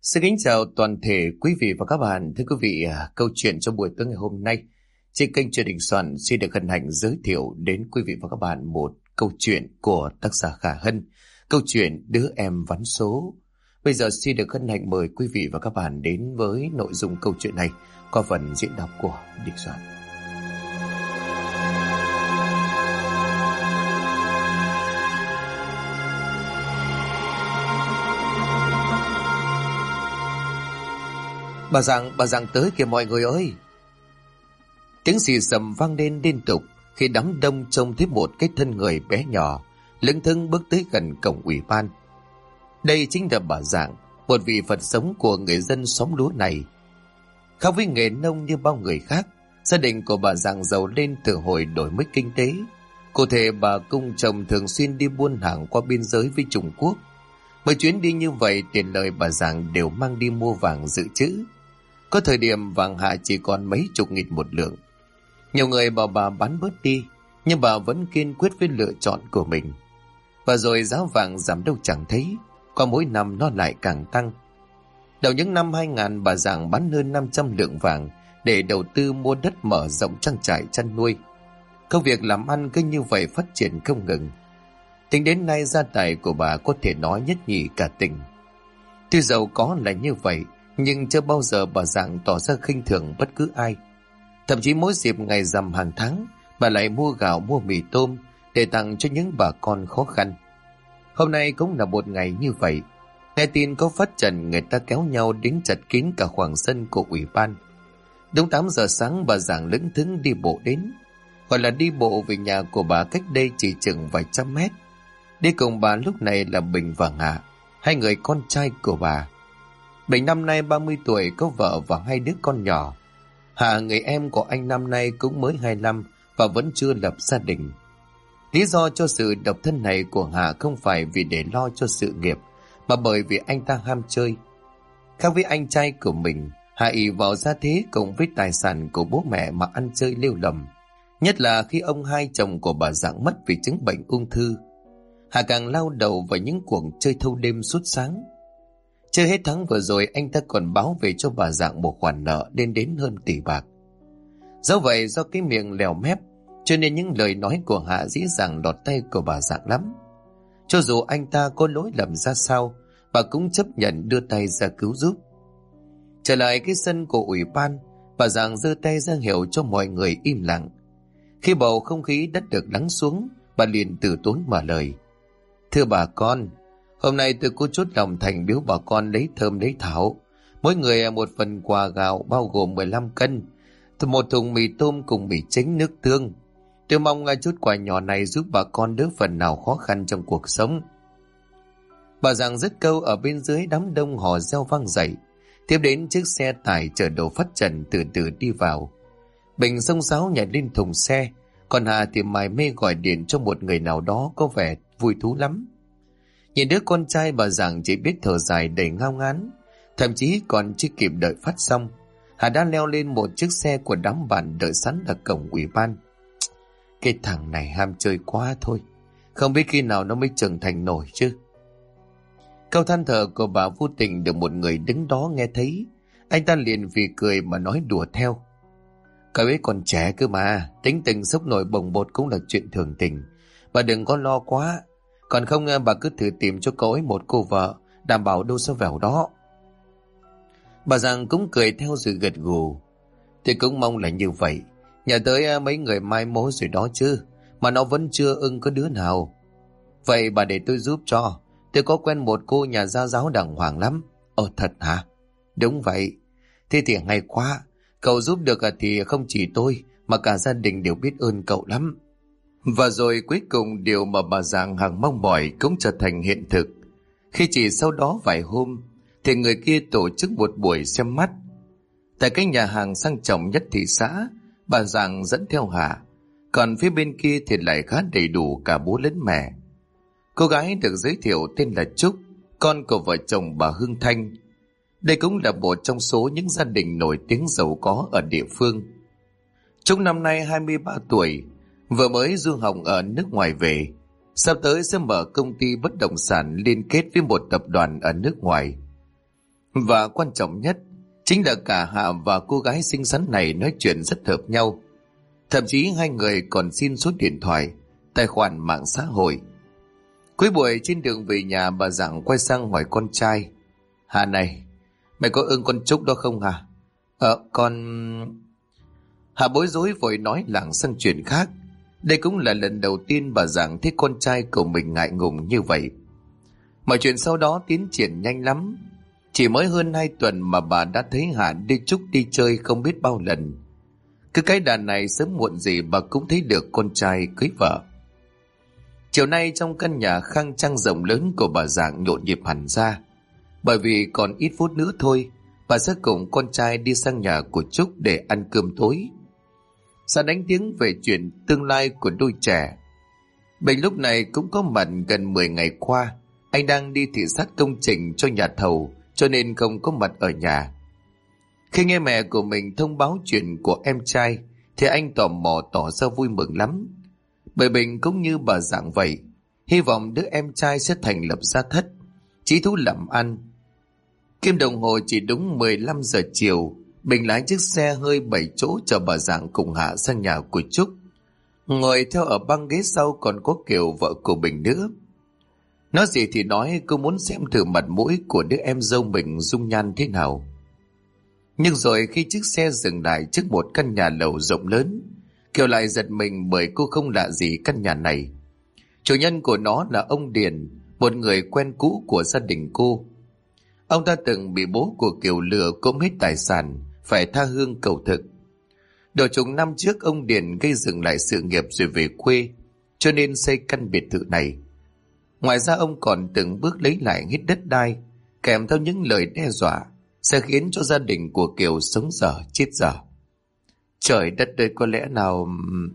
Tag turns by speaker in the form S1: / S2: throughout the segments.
S1: Xin kính chào toàn thể quý vị và các bạn. Thưa quý vị, câu chuyện trong buổi tối ngày hôm nay trên kênh Truyền Đình Soạn xin được hân hạnh giới thiệu đến quý vị và các bạn một câu chuyện của tác giả Khả Hân, câu chuyện Đứa Em Vắn Số. Bây giờ xin được hân hạnh mời quý vị và các bạn đến với nội dung câu chuyện này qua phần diễn đọc của Đình Soạn. Bà Giang tới kìa mọi người ơi. Tiếng xì xầm vang lên liên tục khi đám đông trông thấy một cái thân người bé nhỏ lững thững bước tới gần cổng ủy ban. Đây chính là bà Giang, một vị Phật sống của người dân xóm lúa này. Khác với nghề nông như bao người khác, gia đình của bà Giang giàu lên từ hồi đổi mới kinh tế. Cụ thể, bà cùng chồng thường xuyên đi buôn hàng qua biên giới với Trung Quốc. Mỗi chuyến đi như vậy, tiền lời bà Giang đều mang đi mua vàng dự trữ. Có thời điểm vàng hạ chỉ còn mấy chục nghìn một lượng. Nhiều người bảo bà bán bớt đi, nhưng bà vẫn kiên quyết với lựa chọn của mình. Và rồi giá vàng giảm đâu chẳng thấy, qua mỗi năm nó lại càng tăng. Đầu những năm 2000, bà Giang bán hơn 500 lượng vàng để đầu tư mua đất mở rộng trang trại chăn nuôi. Công việc làm ăn cứ như vậy phát triển không ngừng. Tính đến nay gia tài của bà có thể nói nhất nhì cả tỉnh. Tuy giàu có là như vậy, nhưng chưa bao giờ bà Giang tỏ ra khinh thường bất cứ ai. Thậm chí mỗi dịp ngày rằm hàng tháng, bà lại mua gạo mua mì tôm để tặng cho những bà con khó khăn. Hôm nay cũng là một ngày như vậy. Nghe tin có phát trần, người ta kéo nhau đến chật kín cả khoảng sân của ủy ban. Đúng 8 giờ sáng, bà Giang lững thững đi bộ đến. Gọi là đi bộ về nhà của bà cách đây chỉ chừng vài trăm mét. Đi cùng bà lúc này là Bình và Hạ, hai người con trai của bà. Bình năm nay 30 tuổi, có vợ và hai đứa con nhỏ. Hạ, người em của anh, năm nay cũng mới 25 và vẫn chưa lập gia đình. Lý do cho sự độc thân này của Hạ không phải vì để lo cho sự nghiệp, mà bởi vì anh ta ham chơi. Khác với anh trai của mình, Hạ ỷ vào gia thế cùng với tài sản của bố mẹ mà ăn chơi lêu lầm. Nhất là khi ông hai chồng của bà Giang mất vì chứng bệnh ung thư. Hạ càng lao đầu vào những cuộc chơi thâu đêm suốt sáng. Chưa hết tháng vừa rồi, anh ta còn báo về cho bà Giang một khoản nợ lên đến hơn tỷ bạc. Dẫu vậy, do cái miệng lèo mép, cho nên những lời nói của Hạ dễ dàng lọt tay của bà Giang lắm. Cho dù anh ta có lỗi lầm ra sao, bà cũng chấp nhận đưa tay ra cứu giúp. Trở lại cái sân của ủy ban, bà Giang giơ tay ra hiệu cho mọi người im lặng. Khi bầu không khí đất được lắng xuống, bà liền từ tốn mở lời. Thưa bà con, hôm nay tôi có chút lòng thành biếu bà con lấy thơm lấy thảo. Mỗi người một phần quà gạo bao gồm 15 cân, một thùng mì tôm cùng mì chính nước tương. Tôi mong chút quà nhỏ này giúp bà con đỡ phần nào khó khăn trong cuộc sống. Bà Giang dứt câu, ở bên dưới đám đông hò reo vang dậy. Tiếp đến chiếc xe tải chở đồ phát trần từ từ đi vào. Bình xông xáo nhảy lên thùng xe, còn Hà thì mải mê gọi điện cho một người nào đó có vẻ vui thú lắm. Nhìn đứa con trai, bà Giang chỉ biết thở dài đầy ngao ngán. Thậm chí còn chưa kịp đợi phát xong, Hà đã leo lên một chiếc xe của đám bạn đợi sẵn ở cổng ủy ban. Cái thằng này ham chơi quá thôi, không biết khi nào nó mới trưởng thành nổi chứ. Câu than thở của bà vô tình được một người đứng đó nghe thấy. Anh ta liền vì cười mà nói đùa theo. Cậu ấy còn trẻ cơ mà, tính tình sốc nổi bồng bột cũng là chuyện thường tình. Bà đừng có lo quá. Còn không bà cứ thử tìm cho cậu ấy một cô vợ, đảm bảo đâu sẽ vẻo đó. Bà Giang cũng cười theo rồi gật gù. Tôi cũng mong là như vậy. Nhà tới mấy người mai mối rồi đó chứ, mà nó vẫn chưa ưng có đứa nào. Vậy bà để tôi giúp cho. Tôi có quen một cô nhà gia giáo đàng hoàng lắm. Ồ thật hả? Đúng vậy. Thế thì hay quá. Cậu giúp được thì không chỉ tôi mà cả gia đình đều biết ơn cậu lắm. Và rồi cuối cùng điều mà bà Giang hằng mong mỏi cũng trở thành hiện thực. Khi chỉ sau đó vài hôm thì người kia tổ chức một buổi xem mắt. Tại cái nhà hàng sang trọng nhất thị xã, bà Giang dẫn theo Hạ. Còn phía bên kia thì lại khá đầy đủ cả bố lẫn mẹ. Cô gái được giới thiệu tên là Trúc, con của vợ chồng bà Hương Thanh. Đây cũng là một trong số những gia đình nổi tiếng giàu có ở địa phương. Trúc năm nay 23 tuổi, vừa mới du học ở nước ngoài về. Sắp tới sẽ mở công ty bất động sản liên kết với một tập đoàn ở nước ngoài. Và quan trọng nhất chính là cả Hạ và cô gái xinh xắn này nói chuyện rất hợp nhau. Thậm chí hai người còn xin số điện thoại, tài khoản mạng xã hội. Cuối buổi trên đường về nhà, bà Giảng quay sang hỏi con trai: Hà này, mày có ưng con Trúc đó không hả? Con... Hà bối rối vội nói lảng sang chuyện khác. Đây cũng là lần đầu tiên bà Giảng thấy con trai của mình ngại ngùng như vậy. Mọi chuyện sau đó tiến triển nhanh lắm. Chỉ mới hơn 2 tuần mà bà đã thấy Hà đi Trúc đi chơi không biết bao lần. Cứ cái đàn này sớm muộn gì bà cũng thấy được con trai cưới vợ. Chiều nay trong căn nhà khang trang rộng lớn của bà Giảng nhộn nhịp hẳn ra. Bởi vì còn ít phút nữa thôi, bà sẽ cùng con trai đi sang nhà của Trúc để ăn cơm tối. Sẽ đánh tiếng về chuyện tương lai của đôi trẻ. Bình lúc này cũng có mặt. Gần 10 ngày qua anh đang đi thị sát công trình cho nhà thầu, cho nên không có mặt ở nhà. Khi nghe mẹ của mình thông báo chuyện của em trai thì anh tò mò tỏ ra vui mừng lắm. Bởi Bình cũng như bà Giảng vậy, hy vọng đứa em trai sẽ thành lập gia thất, chí thú làm ăn. Kim đồng hồ chỉ đúng 15 giờ chiều, Bình lái chiếc xe hơi 7 chỗ chở bà Giảng cùng Hạ sang nhà của Trúc. Ngồi theo ở băng ghế sau còn có Kiều, vợ của Bình nữa. Nói gì thì nói, cô muốn xem thử mặt mũi của đứa em dâu mình dung nhan thế nào. Nhưng rồi khi chiếc xe dừng lại trước một căn nhà lầu rộng lớn, Kiều lại giật mình bởi cô không lạ gì căn nhà này. Chủ nhân của nó là ông Điền, một người quen cũ của gia đình cô. Ông ta từng bị bố của Kiều lừa cốm hết tài sản, phải tha hương cầu thực. Độ chục năm trước ông Điền gây dựng lại sự nghiệp rồi về quê, cho nên xây căn biệt thự này. Ngoài ra ông còn từng bước lấy lại hết đất đai, kèm theo những lời đe dọa sẽ khiến cho gia đình của Kiều sống dở chết dở. Trời đất ơi, có lẽ nào...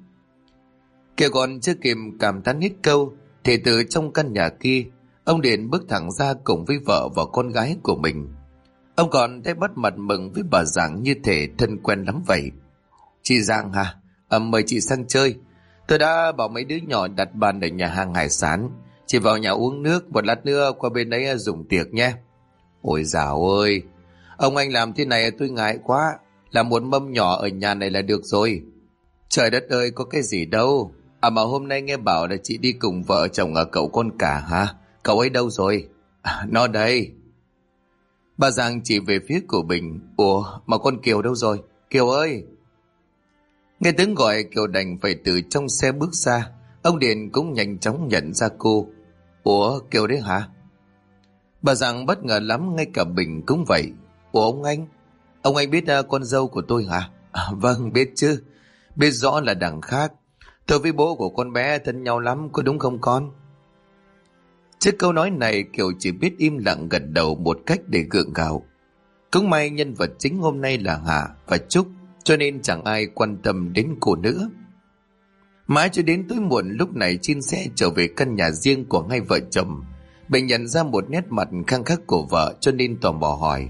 S1: Kiều còn chưa kịp cảm thán hết câu thì từ trong căn nhà kia, ông Điền bước thẳng ra cùng với vợ và con gái của mình. Ông còn thấy bắt mặt mừng với bà Giảng như thể thân quen lắm vậy. Chị Giang hả? Mời chị sang chơi. Tôi đã bảo mấy đứa nhỏ đặt bàn ở nhà hàng hải sản. Chị vào nhà uống nước, một lát nữa qua bên đấy dùng tiệc nhé. Ôi dào ơi, ông anh làm thế này tôi ngại quá. Làm một mâm nhỏ ở nhà này là được rồi. Trời đất ơi, có cái gì đâu. Mà hôm nay nghe bảo là chị đi cùng vợ chồng ở cậu con cả hả? Cậu ấy đâu rồi? Nó đây. Bà Giang chỉ về phía của Bình. Ủa, mà con Kiều đâu rồi? Kiều ơi! Nghe tiếng gọi, Kiều đành phải từ trong xe bước ra. Ông Điền cũng nhanh chóng nhận ra cô. Ủa, Kiều đấy hả? Bà Giang bất ngờ lắm, ngay cả Bình cũng vậy. Ủa ông anh biết con dâu của tôi hả? Vâng, biết chứ. Biết rõ là đằng khác. Tôi với bố của con bé thân nhau lắm, có đúng không con? Trước câu nói này, Kiều chỉ biết im lặng gật đầu một cách để gượng gạo. Cũng may nhân vật chính hôm nay là Hà và Trúc, cho nên chẳng ai quan tâm đến cô nữa. Mãi cho đến tối muộn lúc này trên xe trở về căn nhà riêng của hai vợ chồng, Bình nhận ra một nét mặt khăng khắc của vợ cho nên tò mò hỏi.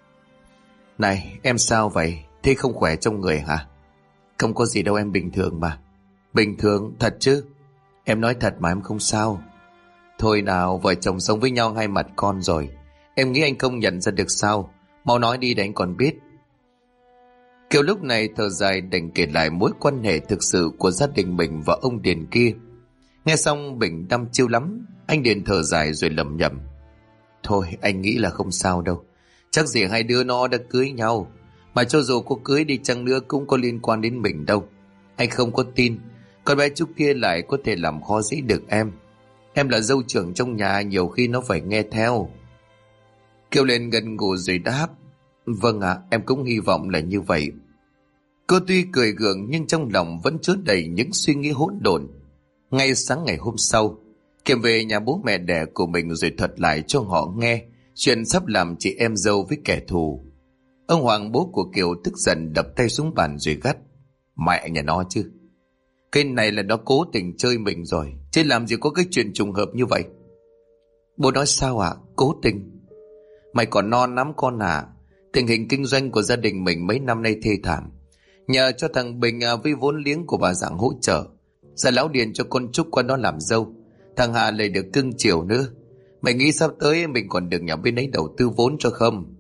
S1: Này, em sao vậy? Thế không khỏe trong người hả? Không có gì đâu, em bình thường mà. Bình thường? Thật chứ? Em nói thật mà, em không sao. Thôi nào, vợ chồng sống với nhau hai mặt con rồi. Em nghĩ anh không nhận ra được sao? Mau nói đi để anh còn biết. Kiều lúc này thở dài đành kể lại mối quan hệ thực sự của gia đình mình và ông Điền kia. Nghe xong Bình đăm chiêu lắm. Anh Điền thở dài rồi lẩm nhẩm. Thôi anh nghĩ là không sao đâu. Chắc gì hai đứa nó đã cưới nhau. Mà cho dù có cưới đi chăng nữa cũng có liên quan đến mình đâu. Anh không có tin con bé Trúc kia lại có thể làm khó dễ được em. Em là dâu trưởng trong nhà, nhiều khi nó phải nghe theo. Kiều lên gần gù rồi đáp. Vâng ạ, em cũng hy vọng là như vậy. Cô tuy cười gượng nhưng trong lòng vẫn chứa đầy những suy nghĩ hỗn độn. Ngay sáng ngày hôm sau, Kiều về nhà bố mẹ đẻ của mình rồi thuật lại cho họ nghe chuyện sắp làm chị em dâu với kẻ thù. Ông Hoàng, bố của Kiều, tức giận đập tay xuống bàn rồi gắt. Mẹ nhà nó chứ. Cái này là nó cố tình chơi mình rồi, chứ làm gì có cái chuyện trùng hợp như vậy. Bố nói sao ạ? Cố tình? Mày còn non lắm con à. Tình hình kinh doanh của gia đình mình mấy năm nay thê thảm. Nhờ cho thằng Bình với vốn liếng của bà Giảng hỗ trợ, giờ lão Điền cho con Trúc qua đó làm dâu. Thằng Hà lại được cưng chiều nữa. Mày nghĩ sắp tới mình còn được nhà bên ấy đầu tư vốn cho không?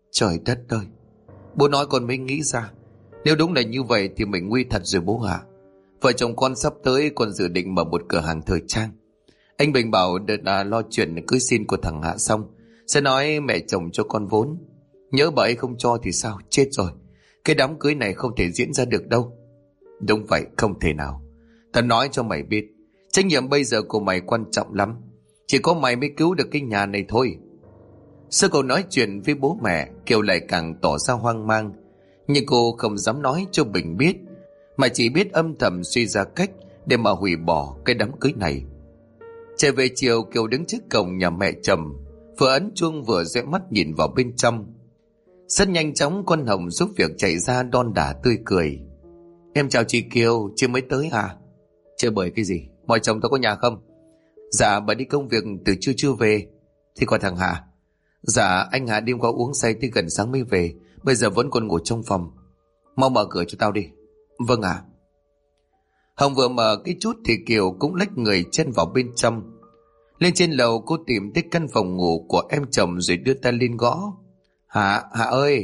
S1: Trời đất ơi, bố nói con mới nghĩ ra. Nếu đúng là như vậy thì mình nguy thật rồi bố ạ. Vợ chồng con sắp tới còn dự định mở một cửa hàng thời trang. Anh Bình bảo đợt lo chuyện cưới xin của thằng Hạ xong sẽ nói mẹ chồng cho con vốn. Nhớ bà ấy không cho thì sao, chết rồi. Cái đám cưới này không thể diễn ra được đâu. Đúng vậy, không thể nào. Tao nói cho mày biết, trách nhiệm bây giờ của mày quan trọng lắm. Chỉ có mày mới cứu được cái nhà này thôi. Sau câu nói chuyện với bố mẹ, Kiều lại càng tỏ ra hoang mang. Nhưng cô không dám nói cho Bình biết, mà chỉ biết âm thầm suy ra cách để mà hủy bỏ cái đám cưới này. Trở về chiều, Kiều đứng trước cổng nhà mẹ chồng, vừa ấn chuông vừa rẽ mắt nhìn vào bên trong. Rất nhanh chóng con Hồng giúp việc chạy ra đon đả tươi cười. Em chào chị Kiều, chị mới tới à? Chơi bời cái gì? Mọi chồng tao có nhà không? Dạ bà đi công việc từ trưa chưa về. Thì còn thằng Hà? Dạ anh Hà đêm qua uống say tới gần sáng mới về, bây giờ vẫn còn ngủ trong phòng. Mau mở cửa cho tao đi. Vâng ạ. Hồng vừa mở cái chút thì Kiều cũng lách người chen vào bên trong. Lên trên lầu cô tìm tới căn phòng ngủ của em chồng rồi đưa tay lên gõ. Hà ơi.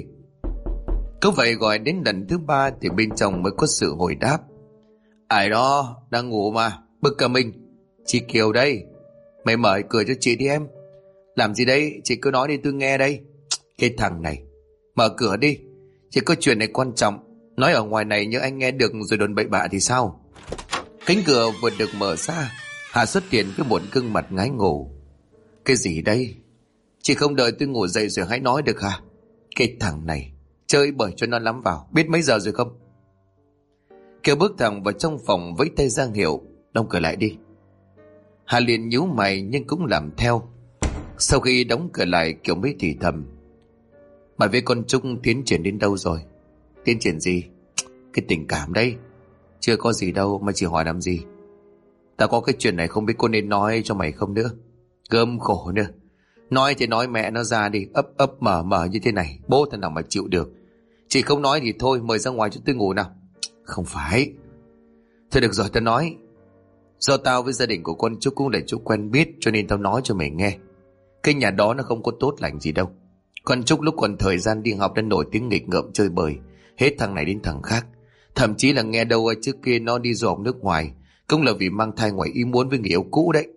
S1: Cứ vậy gọi đến lần thứ 3 thì bên trong mới có sự hồi đáp. Ai đó, đang ngủ mà, bực cả mình. Chị Kiều đây. Mày mở cửa cho chị đi em. Làm gì đấy, chị cứ nói đi tôi nghe đây. Cái thằng này, mở cửa đi. Chỉ có chuyện này quan trọng. Nói ở ngoài này nhớ anh nghe được rồi đồn bậy bạ thì sao? Cánh cửa vừa được mở ra, Hà xuất hiện với một gương mặt ngái ngủ. Cái gì đây? Chị không đợi tôi ngủ dậy rồi hãy nói được hả? Cái thằng này, chơi bời cho nó lắm vào. Biết mấy giờ rồi không? Kiều bước thẳng vào trong phòng vẫy tay ra hiệu. Đóng cửa lại đi. Hà liền nhíu mày nhưng cũng làm theo. Sau khi đóng cửa lại, Kiều mới thì thầm. Mày với con Trúc tiến triển đến đâu rồi? Tiến triển gì? Cái tình cảm đấy. Chưa có gì đâu mà chỉ hỏi làm gì. Tao có cái chuyện này không biết cô nên nói cho mày không nữa. Gớm khổ nữa. Nói thì nói mẹ nó ra đi. Ấp mở như thế này, bố thằng nào mà chịu được. Chị không nói thì thôi, mời ra ngoài cho tôi ngủ nào. Không phải. Thôi được rồi, tao nói. Do tao với gia đình của con Trúc cũng là chỗ quen biết, cho nên tao nói cho mày nghe. Cái nhà đó nó không có tốt lành gì đâu. Con Trúc lúc còn thời gian đi học đã nổi tiếng nghịch ngợm chơi bời, hết thằng này đến thằng khác. Thậm chí là nghe đâu trước kia nó đi du học nước ngoài, cũng là vì mang thai ngoài ý muốn với người yêu cũ đấy.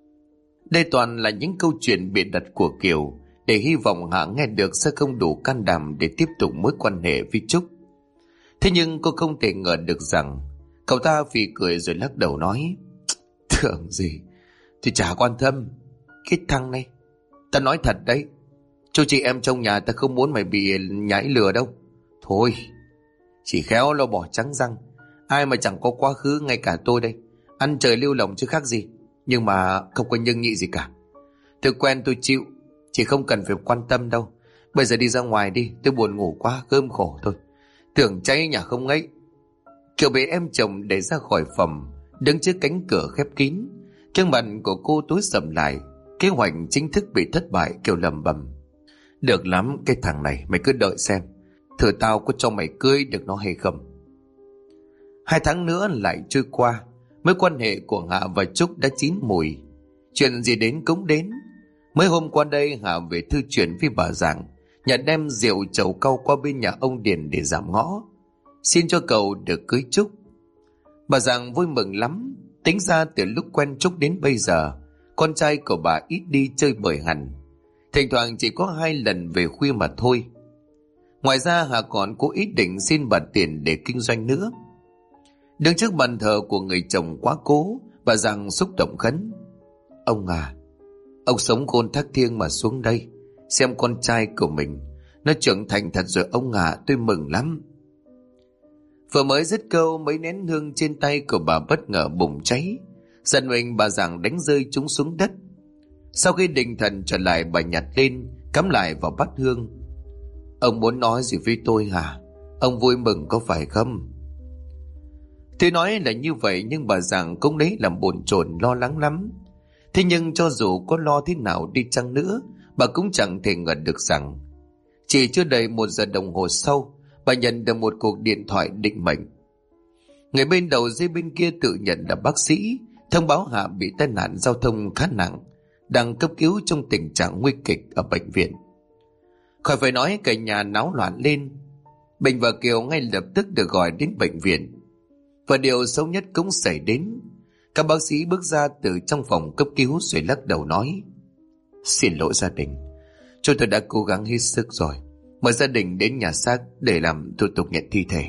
S1: Đây toàn là những câu chuyện bịa đặt của Kiều, để hy vọng Hạ nghe được sẽ không đủ can đảm để tiếp tục mối quan hệ với Trúc. Thế nhưng cô không thể ngờ được rằng cậu ta phì cười rồi lắc đầu nói. Tưởng gì thì chả quan tâm. Cái thằng này, ta nói thật đấy, chú chị em trong nhà ta không muốn mày bị nhái lừa đâu. Thôi, chỉ khéo lo bỏ trắng răng. Ai mà chẳng có quá khứ, ngay cả tôi đây, ăn trời lưu lồng chứ khác gì. Nhưng mà không có nhưng nhị gì cả. Tôi quen tôi chịu, chị không cần phải quan tâm đâu. Bây giờ đi ra ngoài đi, tôi buồn ngủ quá, gơm khổ thôi. Tưởng cháy nhà không ấy. Kiều bị em chồng đẩy ra khỏi phòng, đứng trước cánh cửa khép kín. Gương mặt của cô tối sầm lại. Kế hoạch chính thức bị thất bại. Kiều lầm bầm. Được lắm, cái thằng này mày cứ đợi xem, thử tao có cho mày cưới được nó hay không. 2 tháng nữa lại trôi qua. Mối quan hệ của Hạ và Trúc đã chín mùi. Chuyện gì đến cũng đến. Mới hôm qua đây Hạ về thư chuyện với bà Giảng, nhận đem rượu chầu cau qua bên nhà ông Điền để giảm ngõ, xin cho cậu được cưới Trúc. Bà Giảng vui mừng lắm. Tính ra từ lúc quen Trúc đến bây giờ, con trai của bà ít đi chơi bời hẳn. Thỉnh thoảng chỉ có 2 lần về khuya mà thôi. Ngoài ra Hà còn có ý định xin bà tiền để kinh doanh nữa. Đứng trước bàn thờ của người chồng quá cố, bà Giang xúc động khấn. Ông à, ông sống khôn thác thiêng mà xuống đây, xem con trai của mình nó trưởng thành thật rồi ông à, tôi mừng lắm. Vừa mới dứt câu, mấy nén hương trên tay của bà bất ngờ bùng cháy. Giận mình bà Giang đánh rơi chúng xuống đất. Sau khi định thần trở lại, bà nhặt lên cắm lại vào bát hương. Ông muốn nói gì với tôi hả? Ông vui mừng có phải không? Tuy nói là như vậy nhưng bà Giang cũng đấy làm bồn chồn lo lắng lắm. Thế nhưng cho dù có lo thế nào đi chăng nữa, bà cũng chẳng thể ngờ được rằng chỉ chưa đầy 1 giờ đồng hồ sau, bà nhận được một cuộc điện thoại định mệnh. Người bên đầu dây bên kia tự nhận là bác sĩ, thông báo Hạ bị tai nạn giao thông khá nặng, đang cấp cứu trong tình trạng nguy kịch ở bệnh viện. Khỏi phải nói cả nhà náo loạn lên. Bình và Kiều ngay lập tức được gọi đến bệnh viện. Và điều xấu nhất cũng xảy đến. Các bác sĩ bước ra từ trong phòng cấp cứu rồi lắc đầu nói: Xin lỗi gia đình, chúng tôi đã cố gắng hết sức rồi. Mời gia đình đến nhà xác để làm thủ tục nhận thi thể.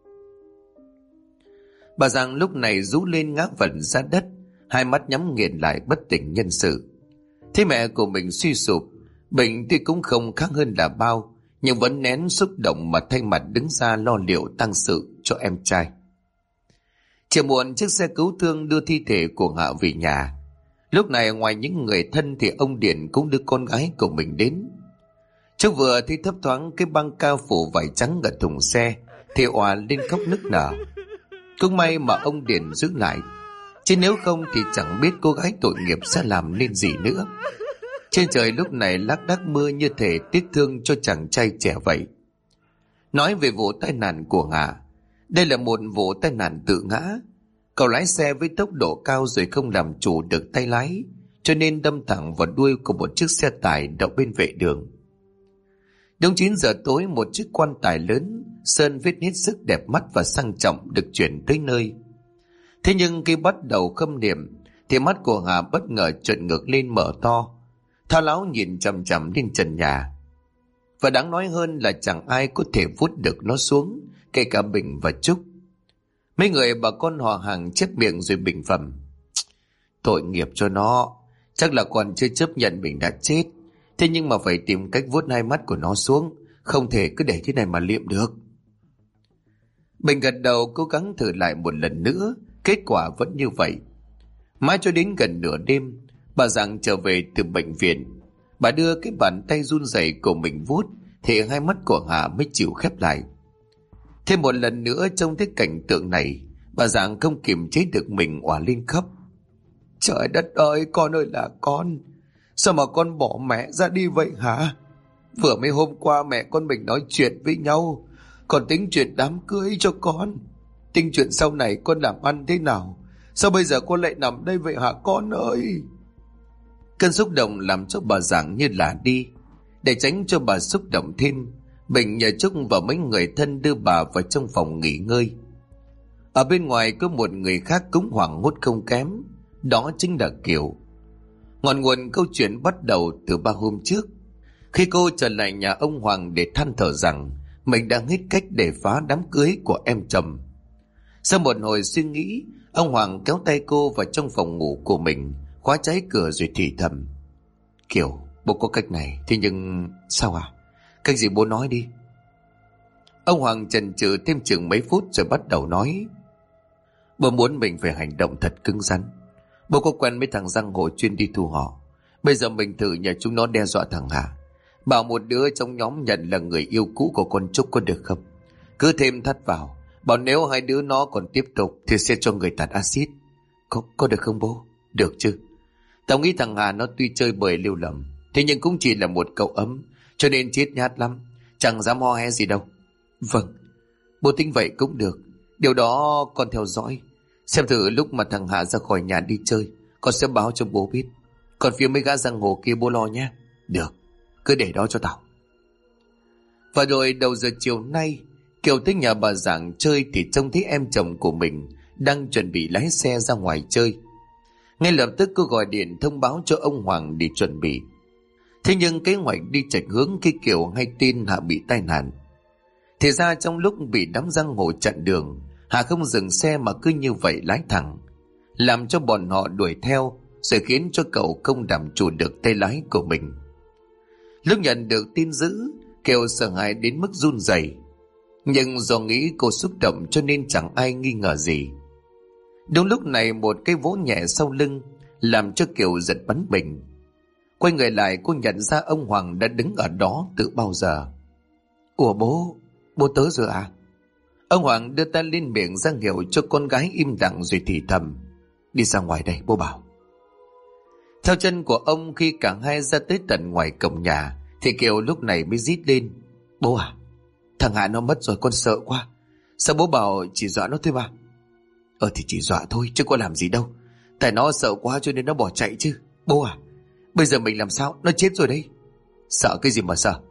S1: Bà Giang lúc này rú lên ngã vật ra đất, hai mắt nhắm nghiền lại bất tỉnh nhân sự. Thấy mẹ của mình suy sụp, Bình tuy cũng không khác hơn là bao, nhưng vẫn nén xúc động mà thay mặt đứng ra lo liệu tang sự cho em trai. Chiều muộn, chiếc xe cứu thương đưa thi thể của Hạ về nhà. Lúc này ngoài những người thân thì ông Điển cũng đưa con gái của mình đến. Cháu vừa thấy thấp thoáng cái băng cao phủ vải trắng ở thùng xe thì òa lên khóc nức nở. Cũng may mà ông Điển giữ lại, chứ nếu không thì chẳng biết cô gái tội nghiệp sẽ làm nên gì nữa. Trên trời lúc này lác đác mưa như thể tiếc thương cho chàng trai trẻ vậy. Nói về vụ tai nạn của Hạ, đây là một vụ tai nạn tự ngã. Cậu lái xe với tốc độ cao rồi không làm chủ được tay lái, cho nên đâm thẳng vào đuôi của một chiếc xe tải đậu bên vệ đường. Đúng 9 giờ tối, một chiếc quan tài lớn sơn vết hết sức đẹp mắt và sang trọng được chuyển tới nơi. Thế nhưng khi bắt đầu khâm niệm thì mắt của Hà bất ngờ trợn ngược lên mở to, thao láo nhìn chằm chằm lên trần nhà. Và đáng nói hơn là chẳng ai có thể vuốt được nó xuống, kể cả Bình và Trúc. Mấy người bà con họ hàng chép miệng rồi bình phẩm: Tội nghiệp cho nó, chắc là còn chưa chấp nhận mình đã chết. Thế nhưng mà phải tìm cách vuốt hai mắt của nó xuống, không thể cứ để thế này mà liệm được. Bình gật đầu cố gắng thử lại một lần nữa, kết quả vẫn như vậy. Mãi cho đến gần nửa đêm, bà Giang trở về từ bệnh viện. Bà đưa cái bàn tay run rẩy của mình vuốt thì hai mắt của Hà mới chịu khép lại. Thêm một lần nữa trông thấy cảnh tượng này, bà Giang không kiềm chế được mình òa lên khóc. Trời đất ơi, con ơi là con, sao mà con bỏ mẹ ra đi vậy hả? Vừa mới hôm qua mẹ con mình nói chuyện với nhau, còn tính chuyện đám cưới cho con, tính chuyện sau này con làm ăn thế nào. Sao bây giờ con lại nằm đây vậy hả con ơi? Cơn xúc động làm cho bà Giang như là đi. Để tránh cho bà xúc động thêm, Bình nhờ Trúc và mấy người thân đưa bà vào trong phòng nghỉ ngơi. Ở bên ngoài có một người khác cũng hoảng hốt không kém, đó chính là Kiều. Ngọn nguồn câu chuyện bắt đầu từ 3 hôm trước, khi cô trở lại nhà ông Hoàng để than thở rằng mình đang hết cách để phá đám cưới của em chồng. Sau một hồi suy nghĩ, ông Hoàng kéo tay cô vào trong phòng ngủ của mình, khóa trái cửa rồi thì thầm: Kiều, bố có cách này, thế nhưng... Sao à? Cách gì bố nói đi. Ông Hoàng chần chừ thêm chừng mấy phút rồi bắt đầu nói: Bố muốn mình phải hành động thật cứng rắn. Bố có quen mấy thằng giang hồ chuyên đi thu họ. Bây giờ mình thử nhờ chúng nó đe dọa thằng Hà, bảo một đứa trong nhóm nhận là người yêu cũ của con Trúc, có được không? Cứ thêm thắt vào, bảo nếu hai đứa nó còn tiếp tục thì sẽ cho người tạt axit. Có được không bố? Được chứ. Tao nghĩ thằng Hà nó tuy chơi bời liêu lầm, thế nhưng cũng chỉ là một cậu ấm, cho nên chết nhát lắm, chẳng dám ho he gì đâu. Vâng, bố tính vậy cũng được. Điều đó con theo dõi, xem thử lúc mà thằng Hà ra khỏi nhà đi chơi, con sẽ báo cho bố biết. Còn phía mấy gã giang hồ kia bố lo nhé. Được, cứ để đó cho tao. Và rồi đầu giờ chiều nay, Kiều tới nhà bà Giang chơi thì trông thấy em chồng của mình đang chuẩn bị lái xe ra ngoài chơi. Ngay lập tức cô gọi điện thông báo cho ông Hoàng để chuẩn bị. Thế nhưng kế hoạch đi chệch hướng khi Kiều hay tin Hạ bị tai nạn. Thì ra trong lúc bị đám giang hồ chặn đường, Hạ không dừng xe mà cứ như vậy lái thẳng, làm cho bọn họ đuổi theo, rồi khiến cho cậu không đảm chủ được tay lái của mình. Lúc nhận được tin dữ, Kiều sợ hãi đến mức run rẩy, nhưng do nghĩ cô xúc động cho nên chẳng ai nghi ngờ gì. Đúng lúc này một cái vỗ nhẹ sau lưng làm cho Kiều giật bắn mình. Quay người lại, cô nhận ra ông Hoàng đã đứng ở đó từ bao giờ. Ủa bố tới rồi à? Ông Hoàng đưa tay lên miệng ra hiệu cho con gái im lặng rồi thì thầm: Đi ra ngoài đây, bố bảo. Theo chân của ông, khi cả hai ra tới tận ngoài cổng nhà thì Kiều lúc này mới rít lên: Bố à, thằng Hạ nó mất rồi, con sợ quá. Sao bố bảo chỉ dọa nó thôi mà? Thì chỉ dọa thôi chứ có làm gì đâu. Tại nó sợ quá cho nên nó bỏ chạy chứ. Bố à, bây giờ mình làm sao? Nó chết rồi đấy. Sợ cái gì mà sợ?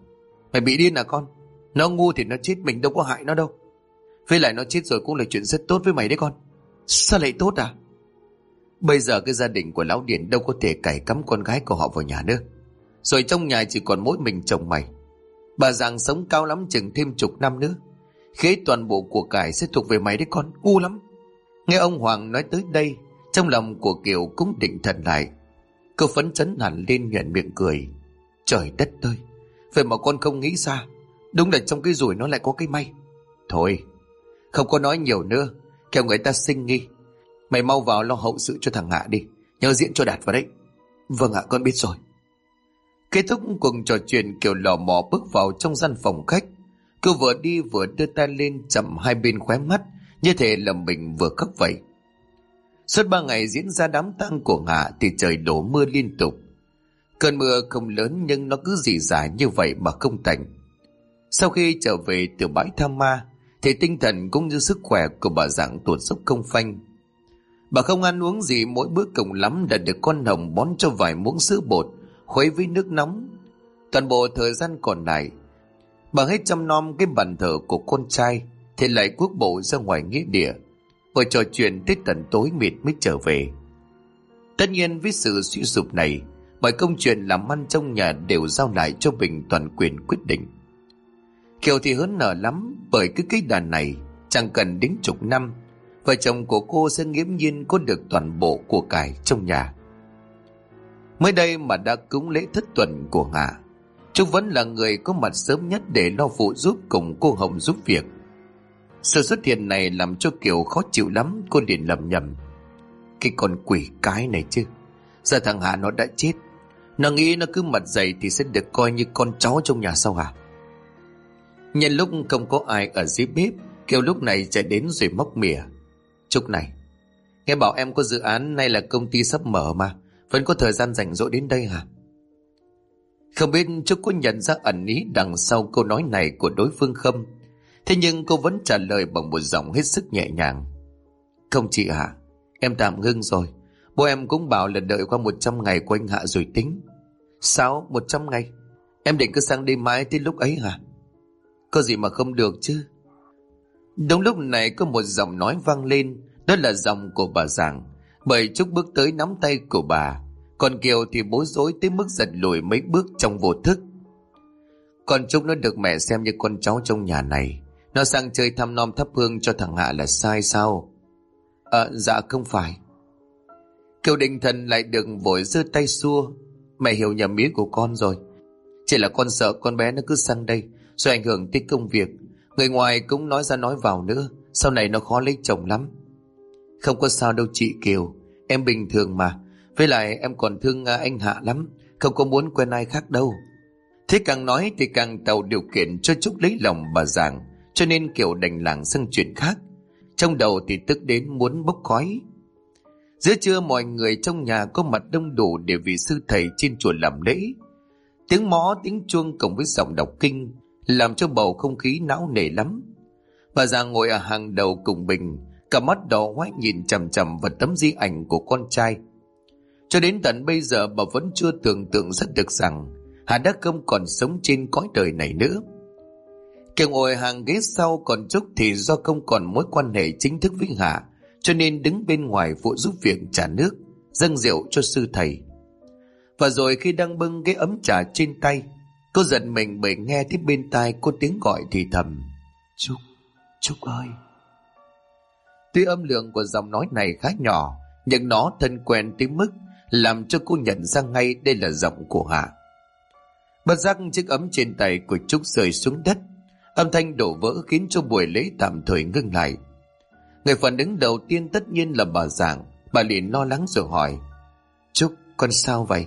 S1: Mày bị điên à con? Nó ngu thì nó chết, mình đâu có hại nó đâu. Với lại nó chết rồi cũng là chuyện rất tốt với mày đấy con. Sao lại tốt à? Bây giờ cái gia đình của lão Điền đâu có thể cày cắm con gái của họ vào nhà nữa. Rồi trong nhà chỉ còn mỗi mình chồng mày. Bà Giàng sống cao lắm chừng thêm chục năm nữa. Khế toàn bộ của cải sẽ thuộc về mày đấy con, ngu lắm. Nghe ông Hoàng nói tới đây, trong lòng của Kiều cũng định thần lại. Cô phấn chấn hẳn lên, nhoẻn miệng cười. Trời đất ơi, vậy mà con không nghĩ ra. Đúng là trong cái rủi nó lại có cái may. Thôi, không có nói nhiều nữa, kẻo người ta sinh nghi. Mày mau vào lo hậu sự cho thằng Hạ đi, nhớ diễn cho đạt vào đấy. Vâng ạ, con biết rồi. Kết thúc cuộc trò chuyện, Kiều lò mò bước vào trong gian phòng khách. Cô vừa đi vừa đưa tay lên chậm hai bên khóe mắt, như thể là mình vừa khóc vậy. Suốt 3 ngày diễn ra đám tang của Hạ thì trời đổ mưa liên tục. Cơn mưa không lớn nhưng nó cứ rỉ rả như vậy mà không tạnh. Sau khi trở về từ bãi tha ma thì tinh thần cũng như sức khỏe của bà Giàng tuột dốc không phanh. Bà không ăn uống gì, mỗi bữa cùng lắm đã được con Hồng bón cho vài muỗng sữa bột khuấy với nước nóng. Toàn bộ thời gian còn lại, bà hết chăm nom cái bàn thờ của con trai thì lại cuốc bộ ra ngoài nghĩa địa, và trò chuyện tới tận tối mịt mới trở về. Tất nhiên với sự suy sụp này, mọi công chuyện làm ăn trong nhà đều giao lại cho Bình toàn quyền quyết định. Kiều thì hớn nở lắm, bởi cái đàn này chẳng cần đến chục năm, vợ chồng của cô sẽ nghiễm nhiên có được toàn bộ của cải trong nhà. Mới đây mà đã cúng lễ thất tuần của Hạ, Trúc vẫn là người có mặt sớm nhất để lo phụ giúp cùng cô Hồng giúp việc. Sự xuất hiện này làm cho Kiều khó chịu lắm. Cô liền lẩm nhẩm: cái con quỷ cái này chứ, giờ thằng Hạ nó đã chết, nó nghĩ nó cứ mặt dày thì sẽ được coi như con cháu trong nhà sao hả? Nhân lúc không có ai ở dưới bếp, Kiều lúc này chạy đến rồi móc mỉa: Trúc này, nghe bảo em có dự án nay là công ty sắp mở mà, vẫn có thời gian rảnh rỗi đến đây hả? Không biết Trúc có nhận ra ẩn ý đằng sau câu nói này của đối phương không? Thế nhưng cô vẫn trả lời bằng một giọng hết sức nhẹ nhàng: không chị ạ, em tạm ngưng rồi. Bố em cũng bảo là đợi qua 100 ngày của anh Hạ rồi tính. Sao 100 ngày? Em định cứ sang đây mãi tới lúc ấy hả? Có gì mà không được chứ? Đúng lúc này có một giọng nói vang lên. Đó là giọng của bà Giàng. Bởi Trúc bước tới nắm tay của bà, còn Kiều thì bối rối tới mức giật lùi mấy bước trong vô thức. Còn Trúc nó được mẹ xem như con cháu trong nhà này, nó sang chơi thăm nom thắp hương cho thằng Hạ là sai sao? Dạ không phải. Kiều định thần lại đừng vội giơ tay xua: mẹ hiểu nhầm ý của con rồi. Chỉ là con sợ con bé nó cứ sang đây rồi ảnh hưởng tới công việc, người ngoài cũng nói ra nói vào nữa, sau này nó khó lấy chồng lắm. Không có sao đâu chị Kiều, em bình thường mà. Với lại em còn thương anh Hạ lắm, không có muốn quen ai khác đâu. Thế càng nói thì càng tạo điều kiện cho Trúc lấy lòng bà Giàng, cho nên Kiều đành lảng sang chuyện khác. Trong đầu thì tức đến muốn bốc khói. Giữa trưa mọi người trong nhà có mặt đông đủ để vì sư thầy trên chùa làm lễ. Tiếng mõ tiếng chuông cộng với giọng đọc kinh làm cho bầu không khí náo nề lắm. Bà Giàng ngồi ở hàng đầu cùng Bình, cả mắt đỏ hoe nhìn chằm chằm vào tấm di ảnh của con trai. Cho đến tận bây giờ bà vẫn chưa tưởng tượng rất được rằng Hạ đã không còn sống trên cõi đời này nữa. Kiều ngồi hàng ghế sau, còn Trúc thì do không còn mối quan hệ chính thức với Hạ, cho nên đứng bên ngoài phụ giúp việc trà nước, dâng rượu cho sư thầy. Và rồi khi đang bưng cái ấm trà trên tay, cô giật mình bởi nghe thấy bên tai có tiếng gọi thì thầm: Trúc, Trúc ơi. Tuy âm lượng của giọng nói này khá nhỏ, nhưng nó thân quen tới mức làm cho cô nhận ra ngay đây là giọng của Hạ. Bất giác chiếc ấm trên tay của Trúc rơi xuống đất, âm thanh đổ vỡ khiến cho buổi lễ tạm thời ngưng lại. Người phản ứng đầu tiên tất nhiên là bà Giàng. Bà liền lo lắng rồi hỏi: Trúc, con sao vậy?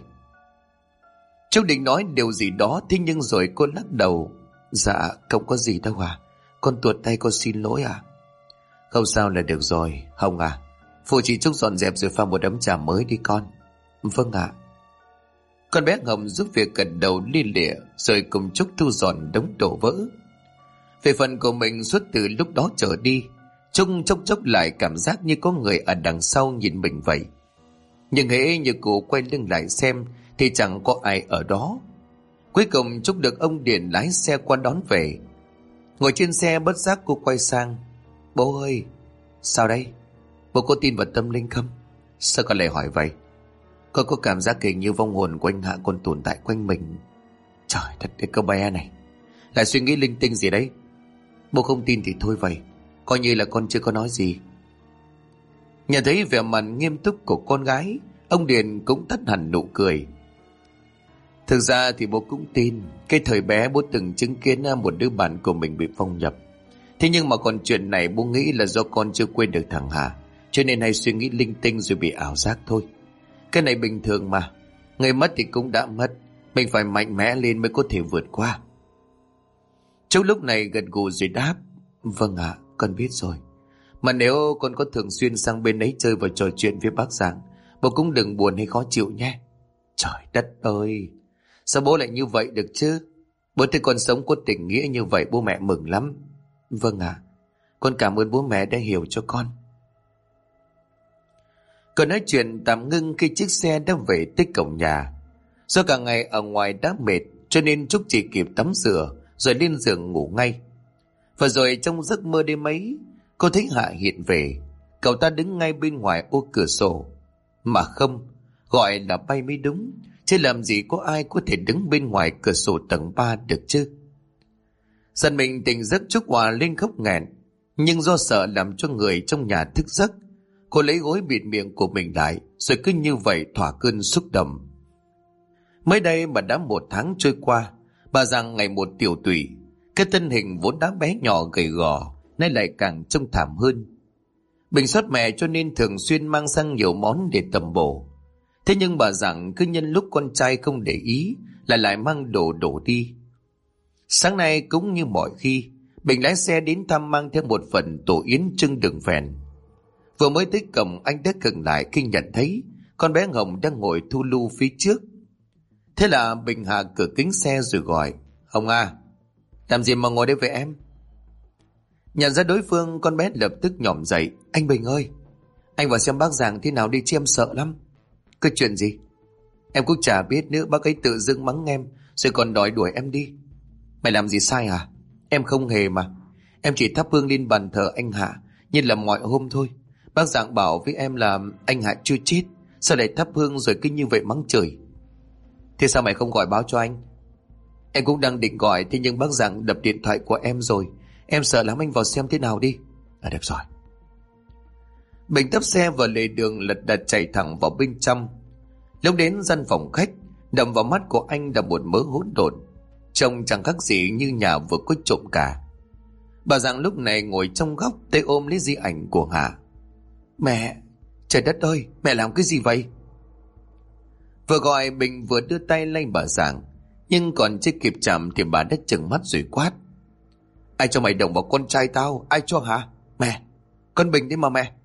S1: Trúc định nói điều gì đó, thế nhưng rồi cô lắc đầu: Dạ không có gì đâu à, con tuột tay, con xin lỗi à. Không sao là được rồi. Hồng à, phụ chị Trúc dọn dẹp rồi pha một ấm trà mới đi con. Vâng ạ. Con bé Hồng giúp việc gật đầu lia lịa, rồi cùng Trúc thu dọn đống đổ vỡ. Về phần của mình, suốt từ lúc đó trở đi, Trúc chốc chốc lại cảm giác như có người ở đằng sau nhìn mình vậy. Nhưng hễ như cô quay lưng lại xem thì chẳng có ai ở đó. Cuối cùng Trúc được ông Điền lái xe qua đón về. Ngồi trên xe bất giác cô quay sang: Bố ơi. Sao đây? Bố có tin vào tâm linh không? Sao con lại hỏi vậy? Con có cảm giác hình như vong hồn của anh Hạ còn tồn tại quanh mình. Trời thật cái cô bé này lại suy nghĩ linh tinh gì đấy. Bố không tin thì thôi vậy, coi như là con chưa có nói gì. Nhận thấy vẻ mặt nghiêm túc của con gái, ông Điền cũng tắt hẳn nụ cười. Thực ra thì bố cũng tin. Cái thời bé bố từng chứng kiến một đứa bạn của mình bị phong nhập. Thế nhưng mà còn chuyện này bố nghĩ là do con chưa quên được thằng Hà, cho nên hay suy nghĩ linh tinh rồi bị ảo giác thôi. Cái này bình thường mà. Người mất thì cũng đã mất, mình phải mạnh mẽ lên mới có thể vượt qua. Châu lúc này gật gù rồi đáp: Vâng ạ, con biết rồi. Mà nếu con có thường xuyên sang bên ấy chơi và trò chuyện với bác Giảng, bố cũng đừng buồn hay khó chịu nhé. Trời đất ơi, sao bố lại như vậy được chứ? Bố thấy con sống có tình nghĩa như vậy bố mẹ mừng lắm. Vâng ạ, con cảm ơn bố mẹ đã hiểu cho con. Còn nói chuyện tạm ngưng khi chiếc xe đã về tới cổng nhà. Do cả ngày ở ngoài đã mệt, cho nên Trúc chỉ kịp tắm rửa rồi lên giường ngủ ngay. Và rồi trong giấc mơ đêm ấy, cô thấy Hạ hiện về. Cậu ta đứng ngay bên ngoài ô cửa sổ. Mà không, gọi là bay mới đúng, chứ làm gì có ai có thể đứng bên ngoài cửa sổ tầng 3 được chứ. Dần mình tỉnh giấc, Trúc hòa lên khóc nghẹn. Nhưng do sợ làm cho người trong nhà thức giấc, cô lấy gối bịt miệng của mình lại, rồi cứ như vậy thỏa cơn xúc động. Mới đây mà đã 1 tháng trôi qua, bà Giang ngày một tiểu tụy. Cái thân hình vốn đã bé nhỏ gầy gò nay lại càng trông thảm hơn. Bình sốt mẹ cho nên thường xuyên mang sang nhiều món để tầm bổ. Thế nhưng bà Giang cứ nhân lúc con trai không để ý là lại mang đổ đi. Sáng nay cũng như mọi khi, Bình lái xe đến thăm mang theo một phần tổ yến trưng đường phèn. Vừa mới tới cổng, anh đã khựng lại khi nhận thấy con bé Hồng đang ngồi thu lu phía trước. Thế là Bình hạ cửa kính xe rồi gọi: Hồng à, làm gì mà ngồi đây với em? Nhận ra đối phương, con bé lập tức nhổm dậy: Anh Bình ơi, anh vào xem bác Giàng thế nào đi chứ em sợ lắm. Cái chuyện gì? Em cũng chả biết nữa, bác ấy tự dưng mắng em rồi còn đòi đuổi em đi. Mày làm gì sai à? Em không hề mà. Em chỉ thắp hương lên bàn thờ anh Hạ như là mọi hôm thôi. Bác Giàng bảo với em là anh Hạ chưa chết, sao lại thắp hương rồi cứ như vậy mắng chửi. Thế sao mày không gọi báo cho anh? Em cũng đang định gọi, thế nhưng bác Giàng đập điện thoại của em rồi. Em sợ lắm, anh vào xem thế nào đi. Được rồi. Bình tấp xe vào lề đường lật đật chạy thẳng vào bên trong. Lúc đến gian phòng khách, đập vào mắt của anh là một mớ hỗn độn, trông chẳng khác gì như nhà vừa có trộm cả. Bà Giang lúc này ngồi trong góc, tay ôm lấy di ảnh của Hạ. Mẹ, trời đất ơi, mẹ làm cái gì vậy? Vừa gọi, Bình vừa đưa tay lay bà Giang, nhưng còn chưa kịp chạm thì bà đã trừng mắt rồi quát: Ai cho mày động vào con trai tao? Ai cho hả? Mẹ, con Bình đấy mà mẹ.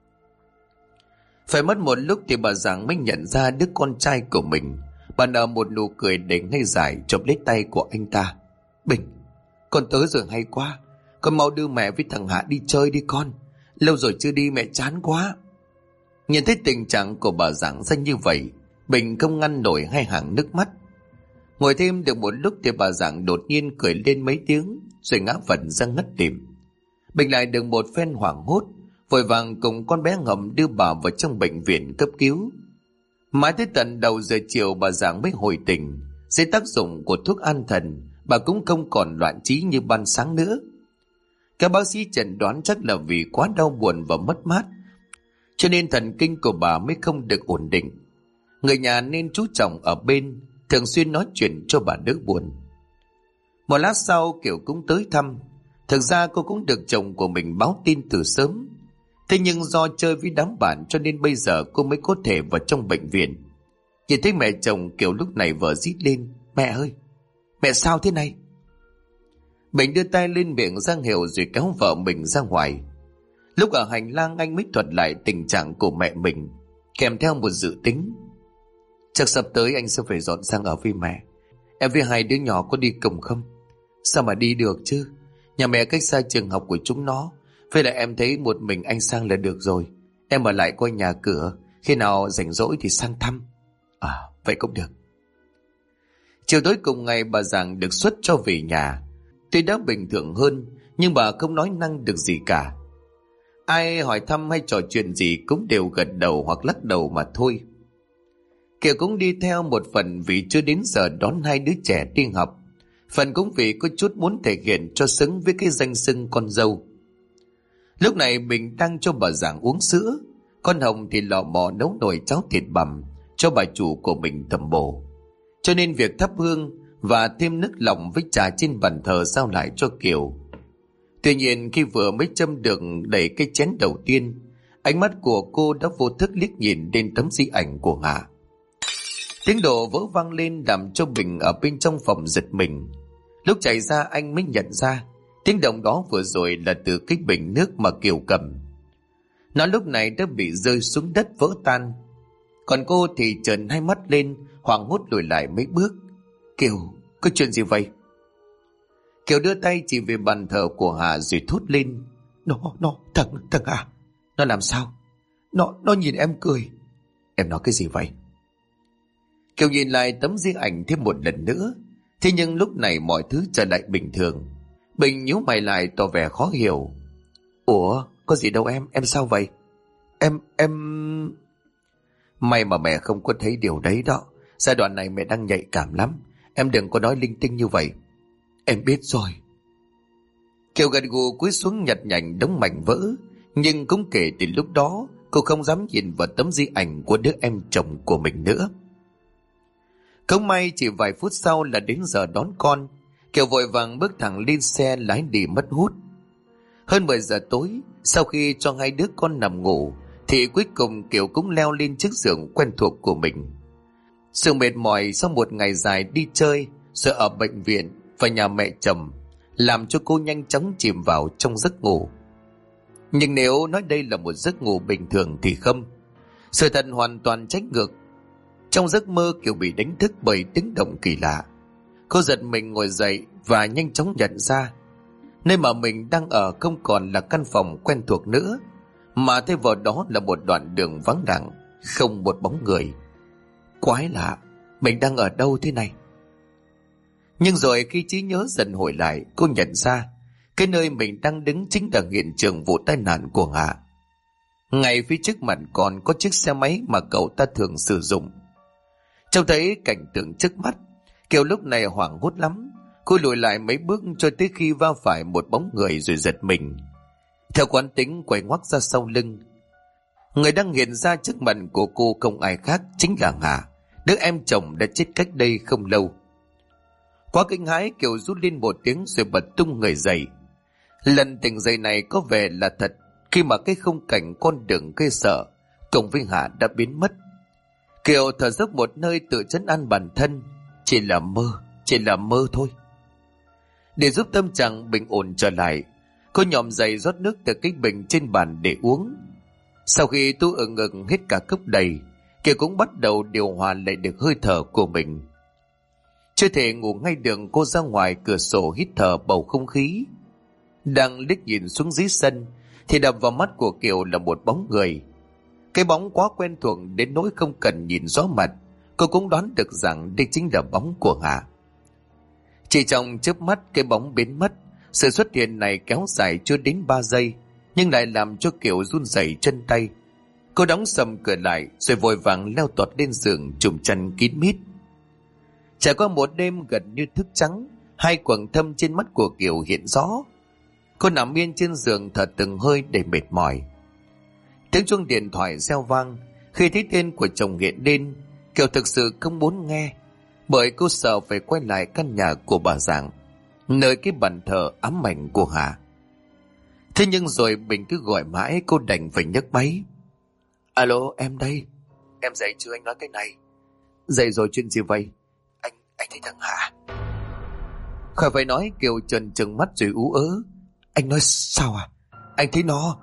S1: Phải mất một lúc thì bà Giang mới nhận ra đứa con trai của mình. Bà nở một nụ cười để ngây dài, chộp lấy tay của anh ta. Bình, con tới rồi hay quá. Con mau đưa mẹ với thằng Hạ đi chơi đi con. Lâu rồi chưa đi, mẹ chán quá. Nhìn thấy tình trạng của bà Giang ra như vậy, Bình không ngăn nổi hai hàng nước mắt. Ngồi thêm được một lúc thì bà Giang đột nhiên cười lên mấy tiếng rồi ngã vật ra ngất lịm. Bình lại được một phen hoảng hốt, vội vàng cùng con bé Ngầm đưa bà vào trong bệnh viện cấp cứu. Mãi tới tận đầu giờ chiều bà Giang mới hồi tỉnh. Dưới tác dụng của thuốc an thần, bà cũng không còn loạn trí như ban sáng nữa. Các bác sĩ chẩn đoán chắc là vì quá đau buồn và mất mát, cho nên thần kinh của bà mới không được ổn định. Người nhà nên chú trọng ở bên, thường xuyên nói chuyện cho bà đỡ buồn. Một lát sau Kiều cũng tới thăm. Thực ra cô cũng được chồng của mình báo tin từ sớm. Thế nhưng do chơi với đám bạn cho nên bây giờ cô mới có thể vào trong bệnh viện. Nhìn thấy mẹ chồng, Kiều lúc này vợ rít lên: Mẹ ơi, mẹ sao thế này? Bình đưa tay lên miệng ra hiệu rồi kéo vợ mình ra ngoài. Lúc ở hành lang anh mới thuật lại tình trạng của mẹ mình, kèm theo một dự tính. Chắc sắp tới anh sẽ phải dọn sang ở với mẹ. Em với hai đứa nhỏ có đi cùng không? Sao mà đi được chứ? Nhà mẹ cách xa trường học của chúng nó. Vậy là em thấy một mình anh sang là được rồi. Em ở lại coi nhà cửa, khi nào rảnh rỗi thì sang thăm. Vậy cũng được. Chiều tối cùng ngày bà Giàng được xuất cho về nhà. Tuy đã bình thường hơn, nhưng bà không nói năng được gì cả. Ai hỏi thăm hay trò chuyện gì cũng đều gật đầu hoặc lắc đầu mà thôi. Kiều cũng đi theo một phần vì chưa đến giờ đón hai đứa trẻ đi học, phần cũng vì có chút muốn thể hiện cho xứng với cái danh xưng con dâu. Lúc này mình đang cho bà Giàng uống sữa, con Hồng thì lò mò nấu nồi cháo thịt bằm cho bà chủ của mình tầm bổ. Cho nên việc thắp hương và thêm nước lòng với trà trên bàn thờ giao lại cho Kiều. Tuy nhiên khi vừa mới châm được đẩy cái chén đầu tiên, ánh mắt của cô đã vô thức liếc nhìn lên tấm di ảnh của Hạ. Tiếng đồ vỡ vang lên làm cho Bình ở bên trong phòng giật mình. Lúc chạy ra anh mới nhận ra tiếng động đó vừa rồi là từ cái bình nước mà Kiều cầm. Nó lúc này đã bị rơi xuống đất vỡ tan. Còn cô thì trợn hai mắt lên, hoảng hốt lùi lại mấy bước. Kiều, có chuyện gì vậy? Kiều đưa tay chỉ về bàn thờ của Hà rồi thốt lên. Thằng à, nó làm sao? Nó nhìn em cười. Em nói cái gì vậy? Kiều nhìn lại tấm di ảnh thêm một lần nữa. Thế nhưng lúc này mọi thứ trở lại bình thường. Bình nhíu mày lại tỏ vẻ khó hiểu. Ủa, có gì đâu em sao vậy? Em... May mà mẹ không có thấy điều đấy đó. Giai đoạn này mẹ đang nhạy cảm lắm. Em đừng có nói linh tinh như vậy. Em biết rồi. Kiều gật gù cúi xuống nhặt nhạnh đống mảnh vỡ. Nhưng cũng kể từ lúc đó cô không dám nhìn vào tấm di ảnh của đứa em chồng của mình nữa. Không may chỉ vài phút sau là đến giờ đón con. Kiều vội vàng bước thẳng lên xe lái đi mất hút. Hơn 10 giờ tối, sau khi cho hai đứa con nằm ngủ, thì cuối cùng Kiều cũng leo lên chiếc giường quen thuộc của mình. Sự mệt mỏi sau một ngày dài đi chơi, rồi ở bệnh viện và nhà mẹ chồng, làm cho cô nhanh chóng chìm vào trong giấc ngủ. Nhưng nếu nói đây là một giấc ngủ bình thường thì không. Sự thật hoàn toàn trái ngược. Trong giấc mơ Kiều bị đánh thức bởi tiếng động kỳ lạ. Cô giật mình ngồi dậy và nhanh chóng nhận ra nơi mà mình đang ở không còn là căn phòng quen thuộc nữa, mà thay vào đó là một đoạn đường vắng lặng, không một bóng người. Quái lạ, mình đang ở đâu thế này? Nhưng rồi khi trí nhớ dần hồi lại, cô nhận ra cái nơi mình đang đứng chính là hiện trường vụ tai nạn của Hạ. Ngay phía trước mặt còn có chiếc xe máy mà cậu ta thường sử dụng. Trông thấy cảnh tượng trước mắt, Kiều lúc này hoảng hốt lắm. Cô lùi lại mấy bước cho tới khi va phải một bóng người rồi giật mình. Theo quán tính quay ngoắt ra sau lưng. Người đang hiện ra trước mặt của cô không ai khác chính là Hà, đứa em chồng đã chết cách đây không lâu. Quá kinh hãi, Kiều rút lên một tiếng rồi bật tung người dậy. Lần tỉnh dậy này có vẻ là thật, khi mà cái khung cảnh con đường gây sợ cùng với Hà đã biến mất. Kiều thở dốc một nơi tự trấn an bản thân. Chỉ là mơ thôi. Để giúp tâm trạng bình ổn trở lại, cô nhòm dậy rót nước từ cái bình trên bàn để uống. Sau khi tu ở ngực hết cả cốc đầy, Kiều cũng bắt đầu điều hòa lại được hơi thở của mình. Chưa thể ngủ ngay được, cô ra ngoài cửa sổ hít thở bầu không khí. Đang liếc nhìn xuống dưới sân thì đập vào mắt của Kiều là một bóng người. Cái bóng quá quen thuộc đến nỗi không cần nhìn rõ mặt, cô cũng đoán được rằng đây chính là bóng của Hà. Chỉ trong chớp mắt cái bóng biến mất. Sự xuất hiện này kéo dài chưa đến 3 giây, nhưng lại làm cho Kiều run rẩy chân tay. Cô đóng sầm cửa lại rồi vội vàng leo tọt lên giường trùm chăn kín mít. Trải qua một đêm gần như thức trắng, hai quầng thâm trên mắt của Kiều hiện rõ. Cô nằm yên trên giường thở từng hơi để mệt mỏi. Tiếng chuông điện thoại reo vang. Khi thấy tên của chồng hiện lên, Kiều thực sự không muốn nghe, bởi cô sợ phải quay lại căn nhà của bà Giàng, nơi cái bàn thờ ám ảnh của Hà. Thế nhưng rồi Bình cứ gọi mãi, cô đành phải nhấc máy. Alo, em đây. Em dậy chưa, anh nói cái này. Dậy rồi, chuyện gì vậy? Anh thấy thằng Hà. Khỏi phải nói, Kiều trần trừng mắt rồi ú ớ. Anh nói sao à? Anh thấy nó.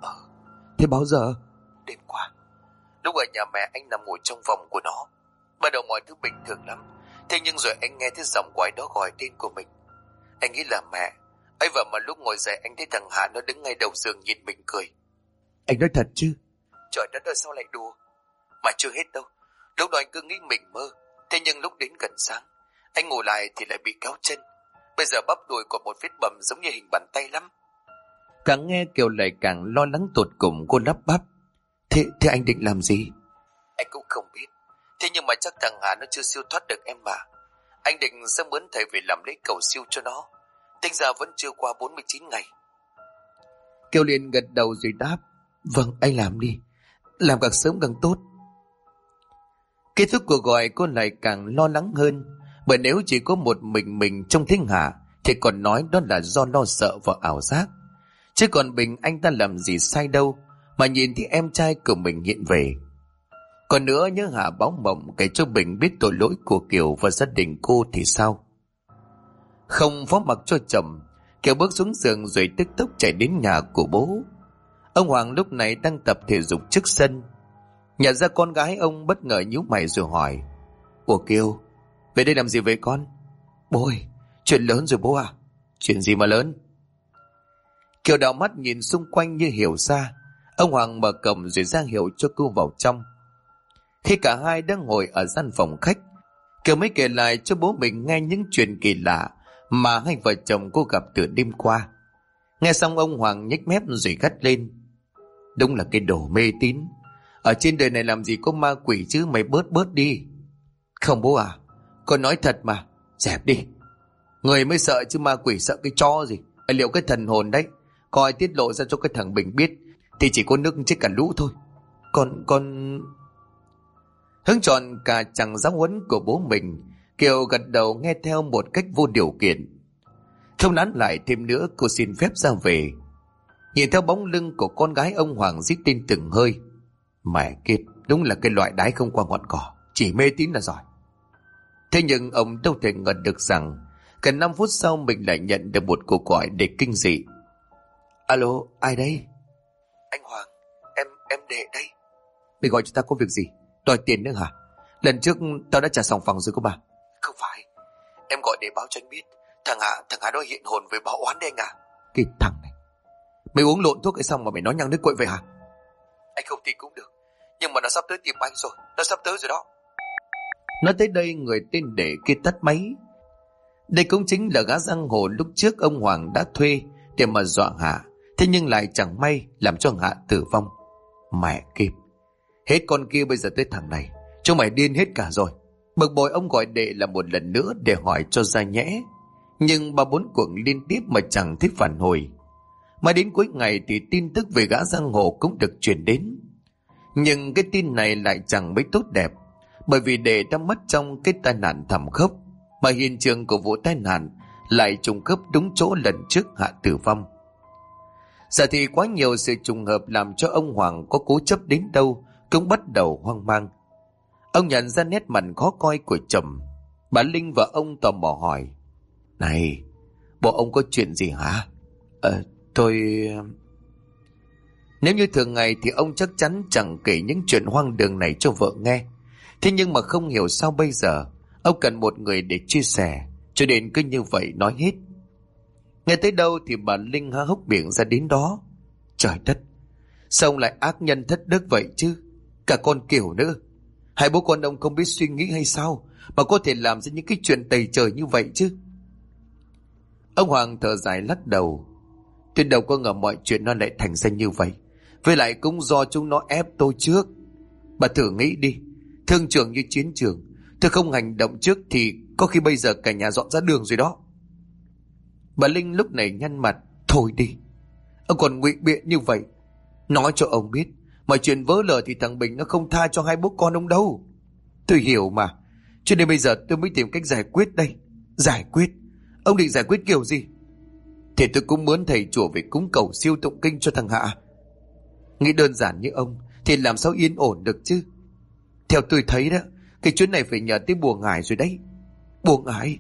S1: Thế bao giờ? Đêm qua. Lúc ở nhà mẹ anh nằm ngủ trong phòng của nó. Ban đầu mọi thứ bình thường lắm. Thế nhưng rồi anh nghe thấy giọng của ai đó gọi tên của mình. Anh nghĩ là mẹ. Ấy vậy mà lúc ngồi dậy anh thấy thằng Hà nó đứng ngay đầu giường nhìn mình cười. Anh nói thật chứ? Trời đất ơi, sao lại đùa? Mà chưa hết đâu. Lúc đó anh cứ nghĩ mình mơ. Thế nhưng lúc đến gần sáng, Anh ngồi lại thì lại bị kéo chân. Bây giờ bắp đùi của một vết bầm giống như hình bàn tay lắm. Càng nghe Kiều lại càng lo lắng tột cùng. Cô lắp bắp. Thế anh định làm gì? Anh cũng không biết. Thế nhưng mà chắc thằng Hà nó chưa siêu thoát được em mà. Anh định sẽ mướn thầy về làm lễ cầu siêu cho nó. Tính ra vẫn chưa qua 49 ngày. Kiều liền gật đầu rồi đáp. Vâng, anh làm đi. Làm càng sớm càng tốt. Kết thúc cuộc gọi cô lại càng lo lắng hơn. Bởi nếu chỉ có một mình trong thiên hạ thì còn nói đó là do lo sợ và ảo giác. Chứ còn Bình anh ta làm gì sai đâu mà nhìn thấy em trai của mình hiện về. Còn nữa nhớ Hà báo mộng kể cho Bình biết tội lỗi của Kiều và gia đình cô thì sao? Không phó mặc cho chồng, Kiều bước xuống giường rồi tức tốc chạy đến nhà của bố. Ông Hoàng lúc này đang tập thể dục trước sân. Nhận ra con gái ông bất ngờ nhíu mày rồi hỏi. Ủa Kiều, về đây làm gì vậy con? Bố ơi, chuyện lớn rồi bố à. Chuyện gì mà lớn? Kiều đảo mắt nhìn xung quanh như hiểu ra. Ông Hoàng mở cổng rồi ra hiệu cho cô vào trong. Khi cả hai đang ngồi ở gian phòng khách, Kiều mới kể lại cho bố mình nghe những chuyện kỳ lạ mà hai vợ chồng cô gặp từ đêm qua. Nghe xong ông Hoàng nhếch mép rồi gắt lên. Đúng là cái đồ mê tín. Ở trên đời này làm gì có ma quỷ chứ, mày bớt đi. Không bố à, con nói thật mà. Dẹp đi. Người mới sợ chứ ma quỷ sợ cái chó gì. Liệu cái thần hồn đấy coi tiết lộ ra cho cái thằng Bình biết thì chỉ có nước chết cả lũ thôi. Con Hứng tròn cả chàng giáo huấn của bố mình, Kiều gật đầu nghe theo một cách vô điều kiện. Không nán lại thêm nữa, cô xin phép ra về. Nhìn theo bóng lưng của con gái, ông Hoàng rít lên từng hơi. Mẹ kiếp, đúng là cái loại đái không qua ngọn cỏ, chỉ mê tín là giỏi. Thế nhưng ông đâu thể ngờ được rằng gần 5 phút sau mình lại nhận được một cuộc gọi để kinh dị. Alo, ai đây? Anh Hoàng, em Đệ đây. Mày gọi cho ta có việc gì? Đòi tiền nữa hả? Lần trước tao đã trả xong phòng rồi cô bà. Không phải, em gọi để báo cho anh biết thằng Hà nó hiện hồn về báo oán đấy anh à. Cái thằng này, mày uống lộn thuốc hay xong mà mày nói nhăng nước quậy vậy hả? Anh không tin cũng được, nhưng mà nó sắp tới tìm anh rồi. Nó sắp tới rồi đó. Nói tới đây, người tên Đệ kia tắt máy. Đây cũng chính là gã giang hồ lúc trước ông Hoàng đã thuê để mà dọa Hạ. Thế nhưng lại chẳng may làm cho Hạ tử vong. Mẹ kiếp, hết con kia bây giờ tới thằng này, chúng mày điên hết cả rồi. Bực bội ông gọi Đệ là một lần nữa để hỏi cho ra nhẽ. Nhưng 3-4 cuộc liên tiếp mà chẳng thấy phản hồi. Mà đến cuối ngày thì tin tức về gã giang hồ cũng được truyền đến. Nhưng cái tin này lại chẳng mấy tốt đẹp, bởi vì Đệ đã mất trong cái tai nạn thảm khốc, mà hiện trường của vụ tai nạn lại trùng khớp đúng chỗ lần trước Hạ tử vong. Giờ thì quá nhiều sự trùng hợp làm cho ông Hoàng có cố chấp đến đâu cũng bắt đầu hoang mang. Ông nhận ra nét mặt khó coi của chồng. Bà Linh và ông tò mò hỏi. Này, bộ ông có chuyện gì hả? Tôi... Nếu như thường ngày thì ông chắc chắn chẳng kể những chuyện hoang đường này cho vợ nghe. Thế nhưng mà không hiểu sao bây giờ ông cần một người để chia sẻ, cho nên cứ như vậy nói hết. Nghe tới đâu thì bà Linh há hốc miệng ra đến đó. Trời đất, sao ông lại ác nhân thất đức vậy chứ? Cả con Kiều nữa. Hai bố con ông không biết suy nghĩ hay sao mà có thể làm ra những cái chuyện tày trời như vậy chứ? Ông Hoàng thở dài lắc đầu. Tôi đâu có ngờ mọi chuyện nó lại thành ra như vậy. Với lại cũng do chúng nó ép tôi trước. Bà thử nghĩ đi, thương trường như chiến trường, tôi không hành động trước thì có khi bây giờ cả nhà dọn ra đường rồi đó. Bà Linh lúc này nhăn mặt. Thôi đi, ông còn ngụy biện như vậy. Nói cho ông biết, mọi chuyện vỡ lở thì thằng Bình nó không tha cho hai bố con ông đâu. Tôi hiểu mà, cho nên bây giờ tôi mới tìm cách giải quyết đây. Giải quyết? Ông định giải quyết kiểu gì? Thì tôi cũng muốn thầy chùa về cúng cầu siêu tụng kinh cho thằng Hạ. Nghĩ đơn giản như ông thì làm sao yên ổn được chứ? Theo tôi thấy đó, cái chuyến này phải nhờ tới bùa ngải rồi đấy. Bùa ngải?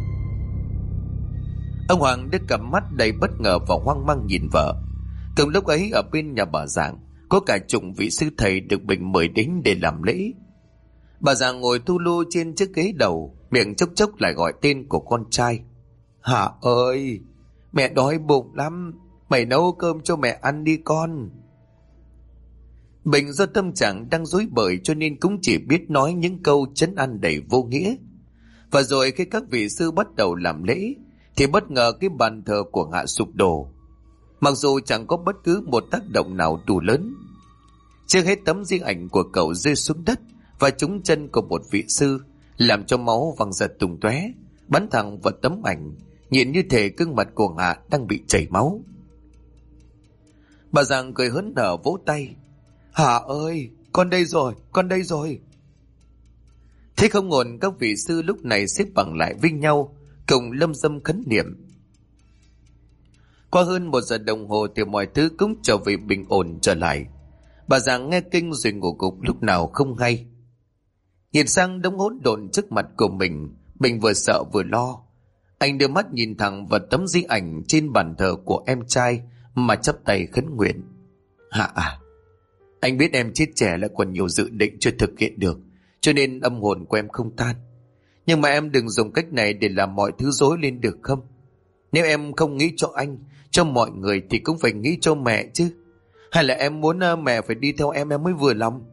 S1: Ông Hoàng đưa cặp mắt đầy bất ngờ và hoang mang nhìn vợ. Cùng lúc ấy ở bên nhà bà Giàng có cả chục vị sư thầy được Bình mời đến để làm lễ. Bà Giàng ngồi thu lu trên chiếc ghế đầu, miệng chốc chốc lại gọi tên của con trai. Hạ ơi, mẹ đói bụng lắm, mày nấu cơm cho mẹ ăn đi con. Bình do tâm trạng đang rối bời cho nên cũng chỉ biết nói những câu trấn an đầy vô nghĩa. Và rồi khi các vị sư bắt đầu làm lễ thì bất ngờ cái bàn thờ của Hạ sụp đổ, mặc dù chẳng có bất cứ một tác động nào đủ lớn. Trước hết tấm di ảnh của cậu rơi xuống đất và trúng chân của một vị sư, làm cho máu văng ra tung tóe, bắn thẳng vào tấm ảnh, nhìn như thể gương mặt của Hạ đang bị chảy máu. Bà Giàng cười hớn hở vỗ tay: Hạ ơi, con đây rồi, con đây rồi. Thế không ổn, các vị sư lúc này xếp bằng lại với nhau, cùng lâm dâm khấn niệm. Qua hơn 1 giờ đồng hồ thì mọi thứ cũng trở về bình ổn trở lại. Bà Giàng nghe kinh rồi ngủ gục lúc nào không hay. Nhìn sang đống hỗn độn trước mặt của mình vừa sợ vừa lo. Anh đưa mắt nhìn thẳng vào tấm di ảnh trên bàn thờ của em trai mà chắp tay khấn nguyện. Hạ à, anh biết em chết trẻ lại còn nhiều dự định chưa thực hiện được, cho nên âm hồn của em không tan. Nhưng mà em đừng dùng cách này để làm mọi thứ rối lên được không? Nếu em không nghĩ cho anh, cho mọi người thì cũng phải nghĩ cho mẹ chứ. Hay là em muốn mẹ phải đi theo em mới vừa lòng?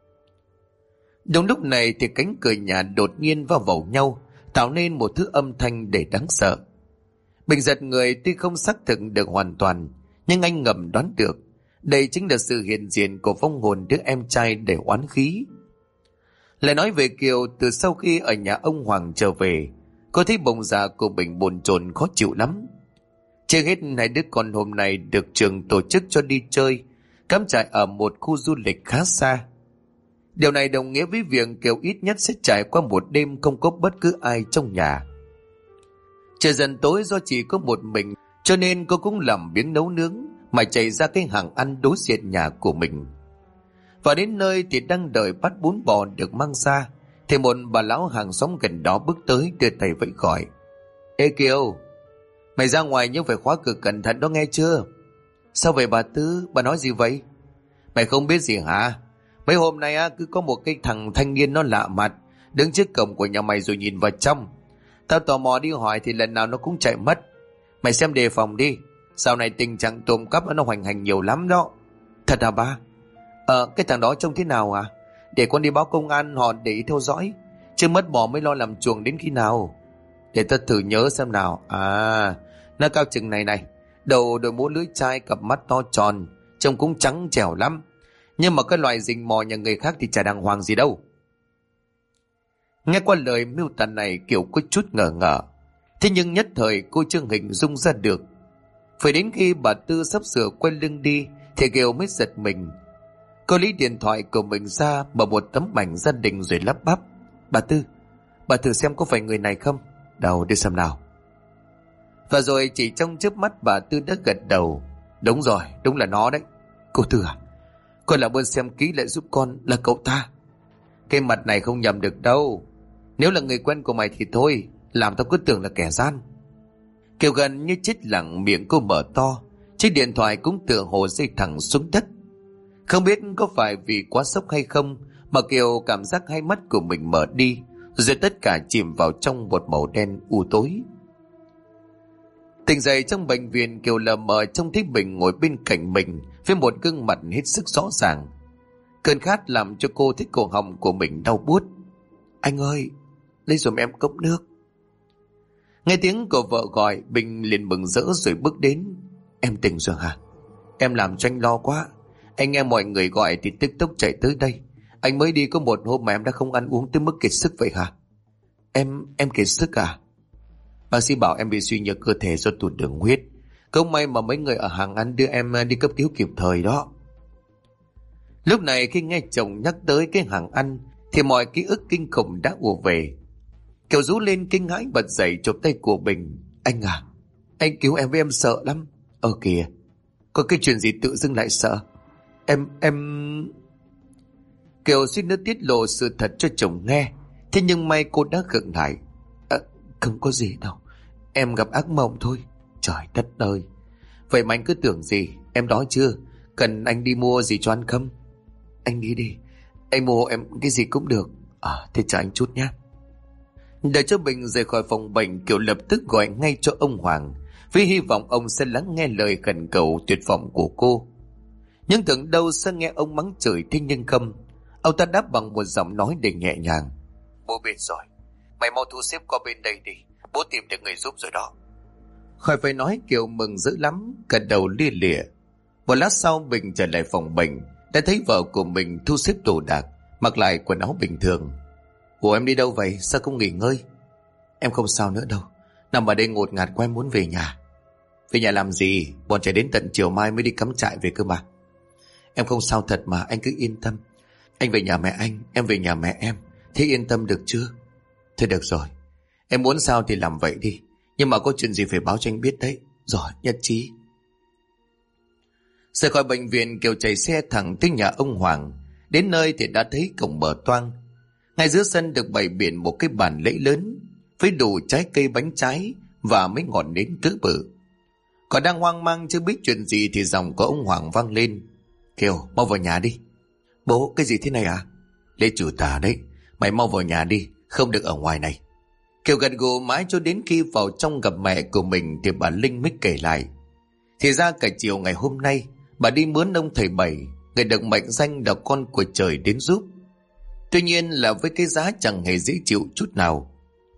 S1: Đúng lúc này thì cánh cửa nhà đột nhiên va vào nhau, tạo nên một thứ âm thanh để đáng sợ. Bình giật người, tuy không xác thực được hoàn toàn, nhưng anh ngầm đoán được đây chính là sự hiện diện của vong hồn đứa em trai để oán khí. Lại nói về Kiều, từ sau khi ở nhà ông Hoàng trở về, cô thấy bụng dạ của mình bồn chồn khó chịu lắm. Chưa hết, hai đứa con hôm nay được trường tổ chức cho đi chơi, cắm trại ở một khu du lịch khá xa. Điều này đồng nghĩa với việc Kiều ít nhất sẽ trải qua một đêm không có bất cứ ai trong nhà. Trời dần tối, do chỉ có một mình, cho nên cô cũng làm biếng nấu nướng mà chạy ra cái hàng ăn đối diện nhà của mình. Và đến nơi thì đang đợi bát bún bò được mang ra, thì một bà lão hàng xóm gần đó bước tới đưa tay vẫy gọi. Ê Kiều, mày ra ngoài nhưng phải khóa cửa cẩn thận đó nghe chưa? Sao vậy bà Tư, bà nói gì vậy? Mày không biết gì hả? Mấy hôm nay cứ có một cái thằng thanh niên nó lạ mặt đứng trước cổng của nhà mày rồi nhìn vào trong. Tao tò mò đi hỏi thì lần nào nó cũng chạy mất. Mày xem đề phòng đi, sau này tình trạng trộm cắp nó hoành hành nhiều lắm đó. Thật hả ba? Cái thằng đó trông thế nào à? Để con đi báo công an họ để ý theo dõi, chứ mất bò mới lo làm chuồng đến khi nào. Để tao thử nhớ xem nào. Nó cao chừng này này, đầu đội mũ lưỡi chai, cặp mắt to tròn, trông cũng trắng trẻo lắm. Nhưng mà cái loại rình mò nhà người khác thì chả đàng hoàng gì đâu. Nghe qua lời miêu tả này, Kiều có chút ngờ ngợ. Thế nhưng nhất thời cô chưa hình dung ra được. Phải đến khi bà Tư sắp sửa quay lưng đi thì Kiều mới giật mình. Cô lấy điện thoại của mình ra, mở một tấm ảnh gia đình rồi lắp bắp. Bà thử xem có phải người này không? Đâu, đi xem nào. Và rồi chỉ trong chớp mắt bà Tư đã gật đầu. Đúng rồi, đúng là nó đấy. Cô Tư à, con làm ơn xem kỹ lại giúp con, là cậu ta. Cái mặt này không nhầm được đâu. Nếu là người quen của mày thì thôi, làm tao cứ tưởng là kẻ gian. Kiều gần như chết lặng, miệng cô mở to, chiếc điện thoại cũng tựa hồ rơi thẳng xuống đất. Không biết có phải vì quá sốc hay không mà Kiều cảm giác hai mắt của mình mở đi, rồi tất cả chìm vào trong một màu đen u tối. Tỉnh dậy trong bệnh viện, Kiều lờ mờ trông thấy Bình ngồi bên cạnh mình với một gương mặt hết sức rõ ràng. Cơn khát làm cho cô thấy cổ họng của mình đau buốt. Anh ơi, lấy giùm em cốc nước. Nghe tiếng của vợ gọi, Bình liền mừng rỡ rồi bước đến. Em tỉnh rồi hả? Em làm cho anh lo quá. Anh nghe mọi người gọi thì tức tốc chạy tới đây. Anh mới đi có một hôm mà em đã không ăn uống tới mức kiệt sức vậy hả? Em kiệt sức à? Bác sĩ bảo em bị suy nhược cơ thể do tụt đường huyết. Không may mà mấy người ở hàng ăn đưa em đi cấp cứu kịp thời đó. Lúc này khi nghe chồng nhắc tới cái hàng ăn thì mọi ký ức kinh khủng đã ùa về. Kiều rú lên kinh hãi bật dậy chụp tay của Bình. Anh à, anh cứu em với em sợ lắm. Kìa, có cái chuyện gì tự dưng lại sợ? Em... Kiều suýt nữa tiết lộ sự thật cho chồng nghe. Thế nhưng may cô đã khựng lại. Không có gì đâu, em gặp ác mộng thôi. Trời đất ơi, vậy mà anh cứ tưởng gì? Em đói chưa? Cần anh đi mua gì cho ăn không? Anh đi đi, anh mua em cái gì cũng được. Thế chờ anh chút nhé. Đợi cho Bình rời khỏi phòng bệnh, Kiều lập tức gọi ngay cho ông Hoàng, với hy vọng ông sẽ lắng nghe lời khẩn cầu tuyệt vọng của cô. Nhưng tưởng đâu sẽ nghe ông mắng chửi, thế nhưng không. Ông ta đáp bằng một giọng nói đầy nhẹ nhàng. Bố biết rồi, Mày mau thu xếp qua bên đây đi, bố tìm được người giúp rồi đó. Khỏi phải nói, Kiều mừng dữ lắm, gật đầu lia lịa. Một lát sau Bình trở lại phòng bệnh, đã thấy vợ của mình thu xếp đồ đạc, mặc lại quần áo bình thường. Ủa em đi đâu vậy, sao không nghỉ ngơi? Em không sao nữa đâu, nằm ở đây ngột ngạt quá, em muốn về nhà. Về nhà làm gì, bọn trẻ đến tận chiều mai mới đi cắm trại về cơ mà. Em không sao thật mà, anh cứ yên tâm. Anh về nhà mẹ anh, em về nhà mẹ em, thế yên tâm được chưa? Thôi được rồi, em muốn sao thì làm vậy đi, nhưng mà có chuyện gì phải báo cho anh biết đấy. Rồi, nhất trí. Rời khỏi bệnh viện, Kiều chạy xe thẳng tới nhà ông Hoàng. Đến nơi thì đã thấy cổng mở toang. Ngay giữa sân được bày biện một cái bàn lễ lớn với đủ trái cây, bánh trái và mấy ngọn nến cỡ bự. Còn đang hoang mang chưa biết chuyện gì thì giọng của ông Hoàng vang lên. Kiều, mau vào nhà đi. Bố, cái gì thế này à? Lễ trừ tà đấy, mày mau vào nhà đi, không được ở ngoài này. Kiều gật gù mãi cho đến khi vào trong gặp mẹ của mình thì bà Linh mới kể lại. Thì ra cả chiều ngày hôm nay bà đi mướn ông thầy Bảy, người được mệnh danh là con của trời đến giúp. Tuy nhiên là với cái giá chẳng hề dễ chịu chút nào.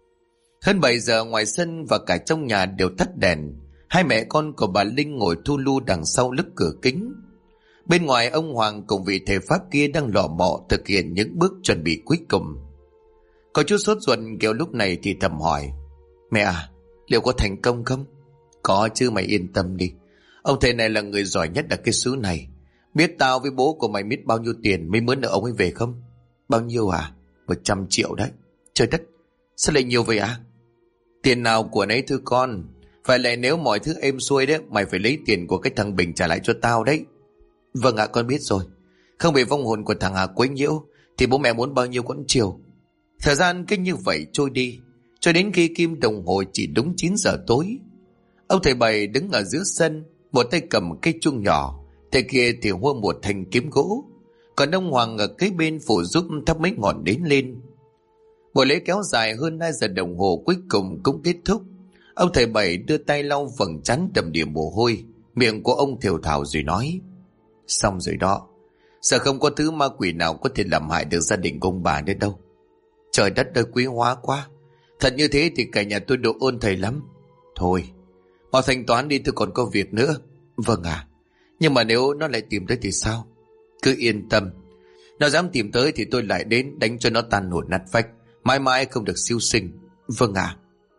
S1: Hơn 7 giờ ngoài sân và cả trong nhà đều tắt đèn. Hai mẹ con của bà Linh ngồi thu lu đằng sau lức cửa kính. Bên ngoài ông Hoàng cùng vị thầy pháp kia đang lọ mọ thực hiện những bước chuẩn bị cuối cùng. Có chút sốt ruột, Kiều lúc này thì thầm hỏi. Mẹ à, liệu có thành công không? Có chứ, mày yên tâm đi. Ông thầy này là người giỏi nhất ở cái xứ này. Biết tao với bố của mày biết bao nhiêu tiền mới mướn được ông ấy về không? Bao nhiêu à? 100 triệu đấy. Trời đất, sao lại nhiều vậy à? Tiền nào của nấy thưa con. Phải lại nếu mọi thứ êm xuôi đấy, mày phải lấy tiền của cái thằng Bình trả lại cho tao đấy. Vâng ạ, con biết rồi. Không bị vong hồn của thằng Hà quấy nhiễu thì bố mẹ muốn bao nhiêu cũng chiều. Thời gian cứ như vậy trôi đi, cho đến khi kim đồng hồ chỉ đúng 9 giờ tối. Ông thầy Bảy đứng ở giữa sân, một tay cầm cây chuông nhỏ, tay kia thì hua một thanh kiếm gỗ. Còn ông Hoàng ở kế bên phụ giúp thắp mấy ngọn nến lên. Buổi lễ kéo dài hơn 2 giờ đồng hồ cuối cùng cũng kết thúc. Ông thầy Bảy đưa tay lau vầng trán đầm đìa mồ hôi, miệng của ông thều thào rồi nói. Xong rồi đó, giờ không có thứ ma quỷ nào có thể làm hại được gia đình của ông bà nữa đâu. Trời đất ơi, quý hóa quá. Thật như thế thì cả nhà tôi độ ơn thầy lắm. Thôi, mau thanh toán đi, tôi còn có việc nữa. Vâng à, nhưng mà nếu nó lại tìm tới thì sao? Cứ yên tâm, nó dám tìm tới thì tôi lại đến đánh cho nó tan hồn nát phách, mãi mãi không được siêu sinh. Vâng à.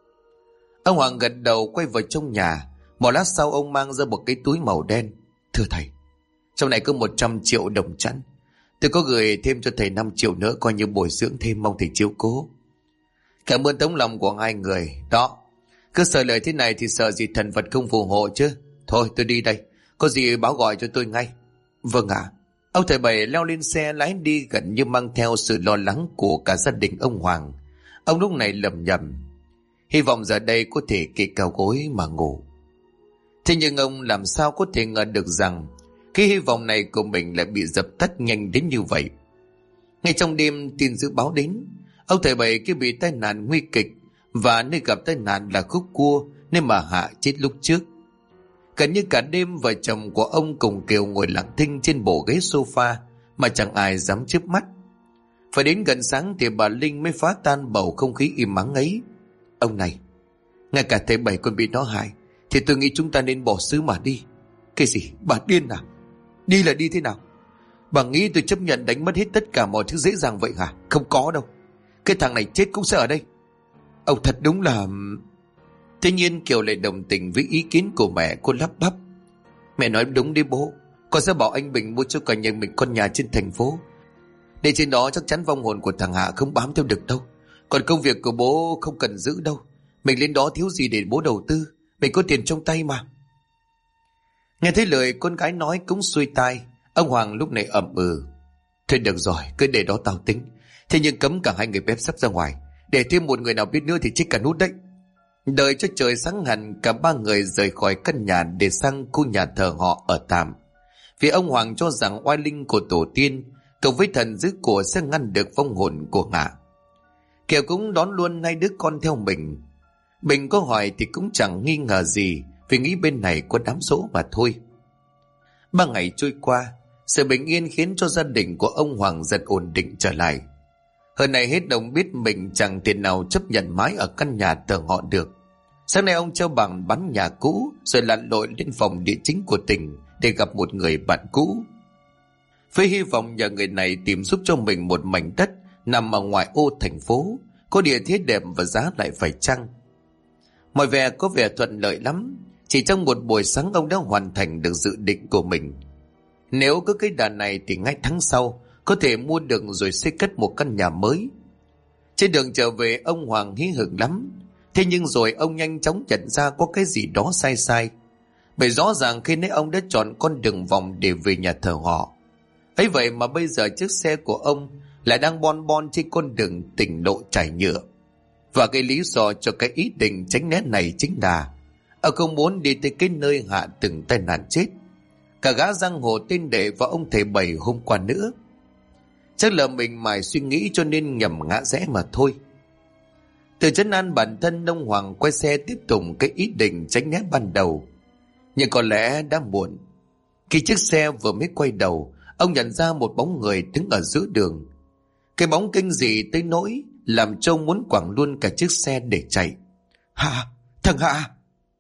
S1: Ông Hoàng gật đầu quay vào trong nhà. Một lát sau ông mang ra một cái túi màu đen. Thưa thầy, trong này có 100 triệu đồng chẵn. Tôi có gửi thêm cho thầy 5 triệu nữa, coi như bồi dưỡng thêm, mong thầy chiếu cố. Cảm ơn tấm lòng của hai người. Đó, cứ sợ lời thế này thì sợ gì thần Phật không phù hộ chứ. Thôi tôi đi đây, có gì báo gọi cho tôi ngay. Vâng ạ. Ông thầy Bảy leo lên xe lái đi, gần như mang theo sự lo lắng của cả gia đình ông Hoàng. Ông lúc này lầm nhầm, hy vọng giờ đây có thể kê cao gối mà ngủ. Thế nhưng ông làm sao có thể ngờ được rằng cái hy vọng này của mình lại bị dập tắt nhanh đến như vậy. Ngay trong đêm tin dữ báo đến, ông thầy Bảy kia bị tai nạn nguy kịch, và nơi gặp tai nạn là khúc cua nên mà Hạ chết lúc trước. Gần như cả đêm vợ chồng của ông cùng Kiều ngồi lặng thinh trên bộ ghế sofa mà chẳng ai dám chớp mắt. Phải đến gần sáng thì bà Linh mới phá tan bầu không khí im ắng ấy. Ông này, ngay cả thầy Bảy còn bị nó hại thì tôi nghĩ chúng ta nên bỏ xứ mà đi. Cái gì? Bà điên à? Đi là đi thế nào? Bà nghĩ tôi chấp nhận đánh mất hết tất cả mọi thứ dễ dàng vậy hả? Không có đâu. Cái thằng này chết cũng sẽ ở đây. Ông thật đúng là... Tuy nhiên Kiều lại đồng tình với ý kiến của mẹ. Cô lắp bắp. Mẹ nói đúng đi bố. Con sẽ bảo anh Bình mua cho cả nhà mình con nhà trên thành phố. Để trên đó chắc chắn vong hồn của thằng Hạ không bám theo được đâu. Còn công việc của bố không cần giữ đâu. Mình lên đó thiếu gì để bố đầu tư. Mình có tiền trong tay mà. Nghe thấy lời con gái nói cũng xuôi tai. Ông Hoàng lúc này ậm ừ. Thôi được rồi, cứ để đó tao tính. Thế nhưng cấm cả hai người bếp sắp ra ngoài. Để thêm một người nào biết nữa thì chết cả nút đấy. Đợi cho trời sáng hẳn, cả ba người rời khỏi căn nhà để sang khu nhà thờ họ ở tạm. Vì ông Hoàng cho rằng oai linh của tổ tiên cộng với thần giữ của sẽ ngăn được vong hồn của Hạ. Kiều cũng đón luôn hai đứa con theo mình. Bình có hỏi thì cũng chẳng nghi ngờ gì, vì nghĩ bên này có đám giỗ mà thôi. 3 ngày trôi qua, sự bình yên khiến cho gia đình của ông Hoàng dần ổn định trở lại. Hơn này hết ông biết mình chẳng tiền nào chấp nhận mái ở căn nhà thờ họ được. Sáng nay ông treo bảng bán nhà cũ rồi lặn lội lên phòng địa chính của tỉnh để gặp một người bạn cũ. Với hy vọng nhờ người này tìm giúp cho mình một mảnh đất nằm ở ngoại ô thành phố, có địa thế đẹp và giá lại phải chăng. Mọi vẻ có vẻ thuận lợi lắm. Chỉ trong một buổi sáng ông đã hoàn thành được dự định của mình. Nếu có cái đà này thì ngay tháng sau có thể mua được rồi xây cất một căn nhà mới. Trên đường trở về ông Hoàng hí hửng lắm. Thế nhưng rồi ông nhanh chóng nhận ra có cái gì đó sai sai. Bởi rõ ràng khi nãy ông đã chọn con đường vòng để về nhà thờ họ. Ấy vậy mà bây giờ chiếc xe của ông lại đang bon bon trên con đường tỉnh lộ trải nhựa. Và cái lý do cho cái ý định tránh né này chính là ông không muốn đi tới cái nơi Hạ từng tai nạn chết. Cả gã giang hồ tên Đệ và ông thầy Bảy hôm qua nữa. Chắc là mình mải suy nghĩ cho nên nhầm ngã rẽ mà thôi. Từ trấn an bản thân, ông Hoàng quay xe tiếp tục cái ý định tránh né ban đầu. Nhưng có lẽ đã muộn. Khi chiếc xe vừa mới quay đầu, ông nhận ra một bóng người đứng ở giữa đường. Cái bóng kinh dị tới nỗi làm cho ông muốn quẳng luôn cả chiếc xe để chạy. Hạ, thằng Hạ!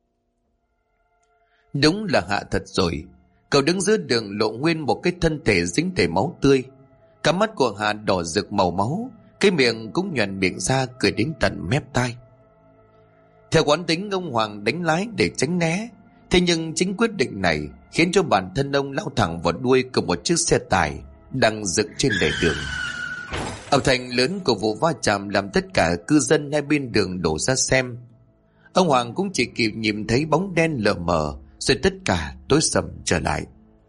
S1: Đúng là Hạ thật rồi. Cậu đứng giữa đường lộ nguyên một cái thân thể dính đầy máu tươi. Cả mắt của Hạ đỏ rực màu máu, cái miệng cũng nhoẻn miệng ra cười đến tận mép tai. Theo quán tính, ông Hoàng đánh lái để tránh né. Thế nhưng chính quyết định này khiến cho bản thân ông lao thẳng vào đuôi của một chiếc xe tải đang dựng trên lề đường. Âm thanh lớn của vụ va chạm làm tất cả cư dân hai bên đường đổ ra xem. Ông Hoàng cũng chỉ kịp nhìn thấy bóng đen lờ mờ, rồi tất cả tối sầm trở lại.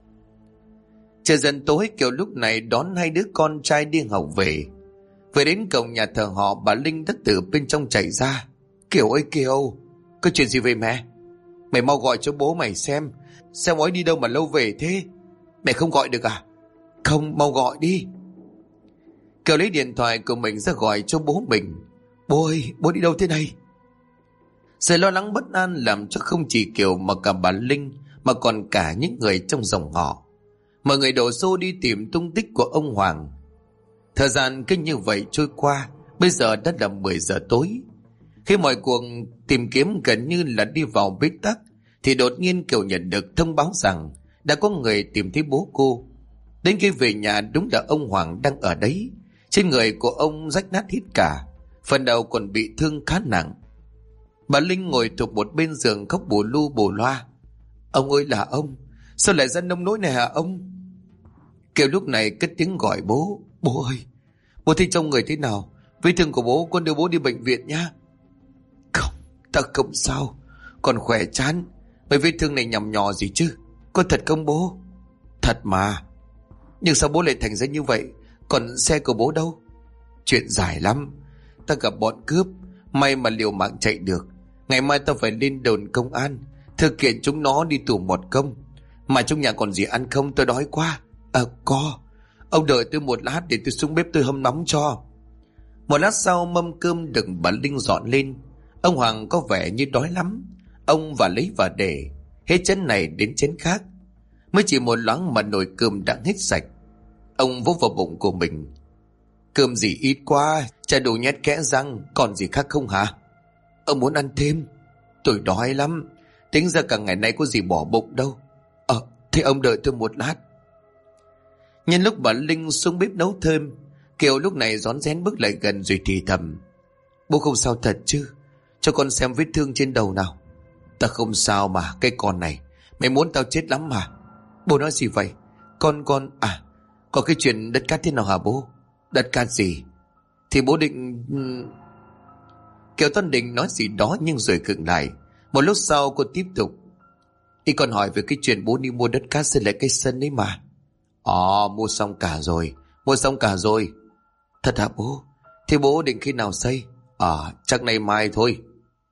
S1: Trời dần tối, Kiều lúc này đón hai đứa con trai đi học về. Về đến cổng nhà thờ họ, bà Linh đã từ bên trong chạy ra. Kiều ơi Kiều, có chuyện gì vậy mẹ? Mày mau gọi cho bố mày xem ói đi đâu mà lâu về thế. Mẹ không gọi được à? Không, mau gọi đi. Kiều lấy điện thoại của mình ra gọi cho bố mình. Bố ơi, bố đi đâu thế này? Sự lo lắng bất an làm cho không chỉ Kiều mà cả bà Linh, mà còn cả những người trong dòng họ. Mọi người đổ xô đi tìm tung tích của ông Hoàng. Thời gian cứ như vậy trôi qua, bây giờ đã là 10 giờ tối. Khi mọi cuộc tìm kiếm gần như là đi vào bế tắc, thì đột nhiên Kiều nhận được thông báo rằng đã có người tìm thấy bố cô. Đến khi về nhà, đúng là ông Hoàng đang ở đấy. Trên người của ông rách nát hết cả, phần đầu còn bị thương khá nặng. Bà Linh ngồi thuộc một bên giường khóc bù lu bù loa. Ông ơi là ông, sao lại ra nông nỗi này hả ông? Kiều lúc này cất tiếng gọi bố. Bố ơi, bố thấy trong người thế nào? Vết thương của bố, con đưa bố đi bệnh viện nhá. Không, ta không sao, còn khỏe chán. Mấy vết thương này nhằm nhò gì chứ? Có thật không bố? Thật mà. Nhưng sao bố lại thành ra như vậy? Còn xe của bố đâu? Chuyện dài lắm. Ta gặp bọn cướp, may mà liều mạng chạy được. Ngày mai ta phải lên đồn công an, thực hiện chúng nó đi tù một công. Mà trong nhà còn gì ăn không? Tôi đói quá. Có. Ông đợi tôi một lát để tôi xuống bếp tôi hâm nóng cho. Một lát sau, mâm cơm được bà Linh dọn lên. Ông Hoàng có vẻ như đói lắm. Ông và lấy và để hết chén này đến chén khác. Mới chỉ một loáng mà nồi cơm đã hết sạch. Ông vỗ vào bụng của mình. Cơm gì ít quá, chả đủ nhét kẽ răng. Còn gì khác không hả? Ông muốn ăn thêm? Tôi đói lắm. Tính ra cả ngày nay có gì bỏ bụng đâu. Thế ông đợi tôi một lát. Nhân lúc bà Linh xuống bếp nấu thêm, Kiều lúc này rón rén bước lại gần rồi thì thầm. Bố không sao thật chứ? Cho con xem vết thương trên đầu nào. Ta không sao mà, cái con này. Mày muốn tao chết lắm mà. Bố nói gì vậy? Con có cái chuyện đất cát thế nào hả bố? Đất cát gì? Thì bố định... Kiều Tân định nói gì đó nhưng rồi khựng lại. Một lúc sau cô tiếp tục. Ý con hỏi về cái chuyện bố đi mua đất cát xây lại cái sân ấy mà. Mua xong cả rồi. Thật hả bố? Thì bố định khi nào xây? Chắc nay mai thôi.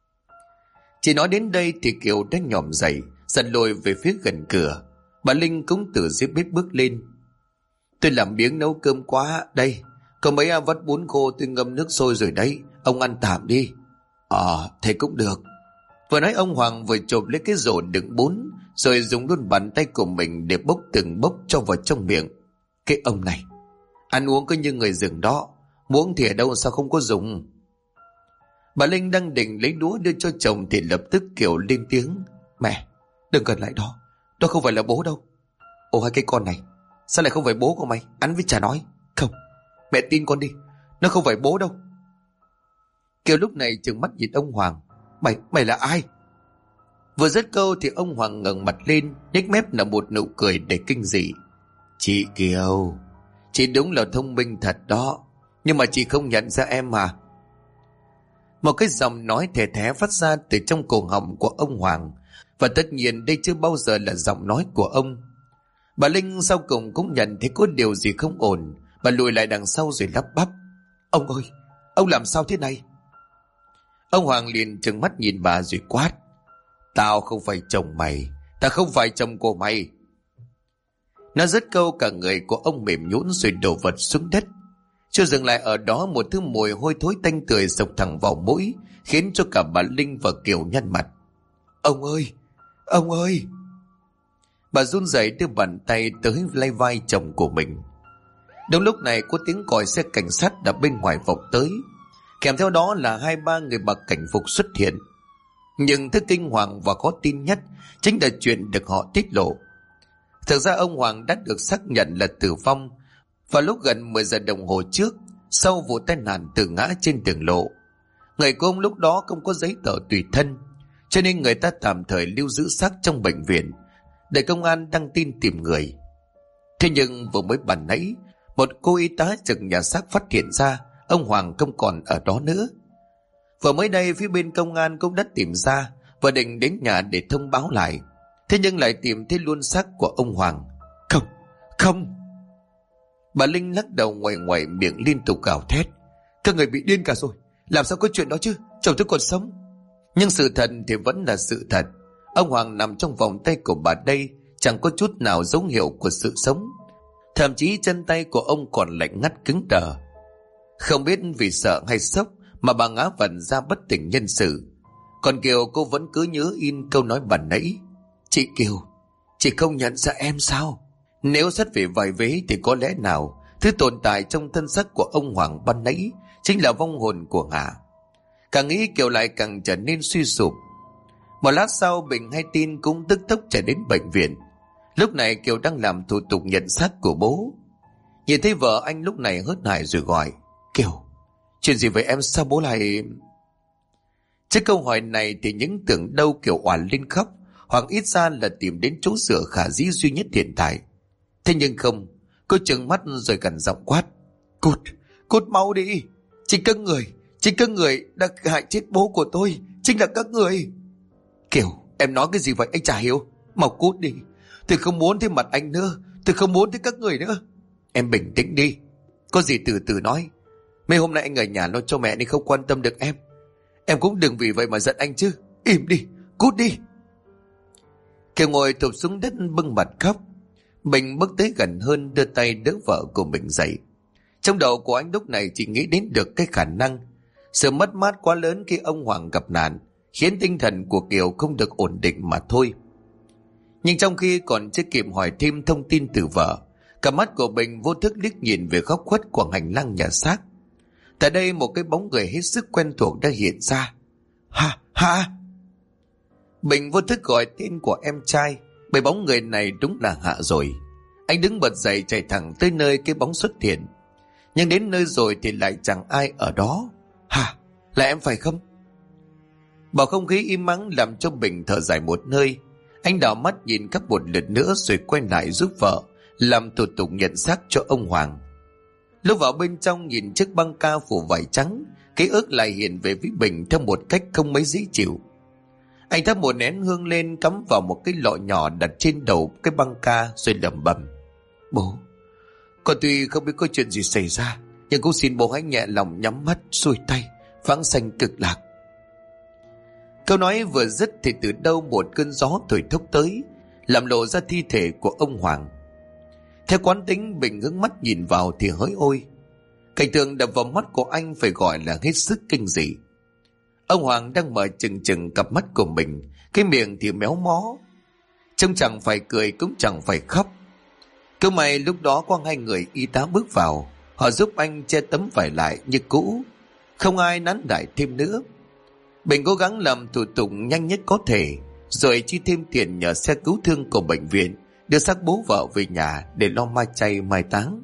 S1: Chỉ nói đến đây thì Kiều đã nhòm dậy, dần lùi về phía gần cửa. Bà Linh cũng từ dưới bếp bước lên. Tôi làm biếng nấu cơm quá. Đây, có mấy vắt bún khô tôi ngâm nước sôi rồi đấy. Ông ăn tạm đi. Thế cũng được. Vừa nói ông Hoàng vừa chộp lấy cái rổ đựng bún, rồi dùng luôn bàn tay của mình để bốc từng bốc cho vào trong miệng. Cái ông này, ăn uống cứ như người rừng đó. Muỗng thì ở đâu sao không có dùng? Bà Linh đang định lấy đũa đưa cho chồng thì lập tức Kiều lên tiếng. Mẹ, đừng gần lại đó. Đó không phải là bố đâu. Ồ, hai cái con này, sao lại không phải bố của mày? Ăn với chả nói. Không, mẹ tin con đi, nó không phải bố đâu. Kiều lúc này trừng mắt nhìn ông Hoàng. Mày là ai? Vừa dứt câu thì ông Hoàng ngẩng mặt lên, nhếch mép là một nụ cười để kinh dị. Chị Kiều, chị đúng là thông minh thật đó, nhưng mà chị không nhận ra em mà. Một cái giọng nói thè thé phát ra từ trong cổ họng của ông Hoàng, và tất nhiên đây chưa bao giờ là giọng nói của ông. Bà Linh sau cùng cũng nhận thấy có điều gì không ổn. Bà lùi lại đằng sau rồi lắp bắp. Ông ơi, ông làm sao thế này? Ông Hoàng liền trừng mắt nhìn bà rồi quát. Tao không phải chồng mày, tao không phải chồng của mày. Nó dứt câu cả người của ông mềm nhũn rồi đổ vật xuống đất. Chưa dừng lại ở đó, một thứ mùi hôi thối tanh tưởi xộc thẳng vào mũi, khiến cho cả bà Linh và Kiều nhăn mặt. Ông ơi, ông ơi! Bà run rẩy đưa bàn tay tới lay vai chồng của mình. Đúng lúc này có tiếng còi xe cảnh sát ở bên ngoài vọng tới, kèm theo đó là 2-3 người mặc cảnh phục xuất hiện. Nhưng thứ kinh hoàng và khó tin nhất chính là chuyện được họ tiết lộ. Thực ra ông Hoàng đã được xác nhận là tử vong vào lúc gần 10 giờ đồng hồ trước, sau vụ tai nạn tự ngã trên đường lộ. Người của ông lúc đó không có giấy tờ tùy thân, cho nên người ta tạm thời lưu giữ xác trong bệnh viện để công an đăng tin tìm người. Thế nhưng vừa mới bàn nãy, một cô y tá trực nhà xác phát hiện ra ông Hoàng không còn ở đó nữa. Vừa mới đây phía bên công an cũng đã tìm ra và định đến nhà để thông báo lại. Thế nhưng lại tìm thấy luôn xác của ông Hoàng. Không, không! Bà Linh lắc đầu ngoại ngoại miệng liên tục gào thét. Các người bị điên cả rồi, làm sao có chuyện đó chứ, chồng tôi còn sống. Nhưng sự thật thì vẫn là sự thật. Ông Hoàng nằm trong vòng tay của bà đây, chẳng có chút nào dấu hiệu của sự sống. Thậm chí chân tay của ông còn lạnh ngắt cứng đờ. Không biết vì sợ hay sốc mà bà ngã vật ra bất tỉnh nhân sự. Còn Kiều cô vẫn cứ nhớ in câu nói ban nãy. Chị Kiều, chị không nhận ra em sao? Nếu xét về vài vế thì có lẽ nào thứ tồn tại trong thân xác của ông Hoàng ban nãy chính là vong hồn của Hà. Càng nghĩ Kiều lại càng trở nên suy sụp. Một lát sau Bình hay tin cũng tức tốc chạy đến bệnh viện. Lúc này Kiều đang làm thủ tục nhận xác của bố. Nhìn thấy vợ anh lúc này hớt hải rồi gọi. Kiều, chuyện gì với em, sao bố lại... Trước câu hỏi này thì những tưởng đâu Kiều oản lên khóc, hoặc ít ra là tìm đến chỗ dựa khả dĩ duy nhất hiện tại. Thế nhưng không, cô trừng mắt rồi gần giọng quát. Cút mau đi! Chính các người đã hại chết bố của tôi, chính là các người. Kiều, em nói cái gì vậy, anh chả hiểu. Mau cút đi, tôi không muốn thấy mặt anh nữa, tôi không muốn thấy các người nữa. Em bình tĩnh đi, có gì từ từ nói. Mấy hôm nay anh ở nhà lo cho mẹ nên không quan tâm được em. Em cũng đừng vì vậy mà giận anh chứ. Im đi, cút đi! Kiều ngồi thụp xuống đất bưng mặt khóc. Bình bước tới gần hơn, đưa tay đỡ vợ của mình dậy. Trong đầu của anh lúc này chỉ nghĩ đến được cái khả năng sự mất mát quá lớn khi ông Hoàng gặp nạn khiến tinh thần của Kiều không được ổn định mà thôi. Nhưng trong khi còn chưa kịp hỏi thêm thông tin từ vợ, cả mắt của Bình vô thức liếc nhìn về góc khuất của hành lang nhà xác. Tại đây một cái bóng người hết sức quen thuộc đã hiện ra. Hạ! Bình vô thức gọi tên của em trai, bởi bóng người này đúng là Hạ rồi. Anh đứng bật dậy chạy thẳng tới nơi cái bóng xuất hiện. Nhưng đến nơi rồi thì lại chẳng ai ở đó. Hả? Là em phải không? Bầu không khí im ắng làm cho Bình thở dài một hơi. Anh đảo mắt nhìn khắp một lượt nữa rồi quay lại giúp vợ làm thủ tục nhận xác cho ông Hoàng. Lúc vào bên trong nhìn chiếc băng ca phủ vải trắng, ký ức lại hiện về với Bình theo một cách không mấy dễ chịu. Anh thắp một nén hương lên, cắm vào một cái lọ nhỏ đặt trên đầu cái băng ca rồi lẩm bẩm. Bố, con tuy không biết có chuyện gì xảy ra, nhưng cũng xin bố hãy nhẹ lòng nhắm mắt xuôi tay vãng sanh cực lạc. Câu nói vừa dứt thì từ đâu một cơn gió thổi thốc tới, làm lộ ra thi thể của ông Hoàng. Theo quán tính, Bình hướng mắt nhìn vào thì hỡi ôi, cảnh tượng đập vào mắt của anh phải gọi là hết sức kinh dị. Ông Hoàng đang mở trừng trừng cặp mắt của mình, cái miệng thì méo mó, trông chẳng phải cười cũng chẳng phải khóc. Cơ may lúc đó có 2 người y tá bước vào, Họ giúp anh che tấm vải lại như cũ, không ai nán lại thêm nữa. Bình cố gắng làm thủ tục nhanh nhất có thể, rồi chi thêm tiền nhờ xe cứu thương của bệnh viện đưa xác bố vợ về nhà để lo mai chay mai táng.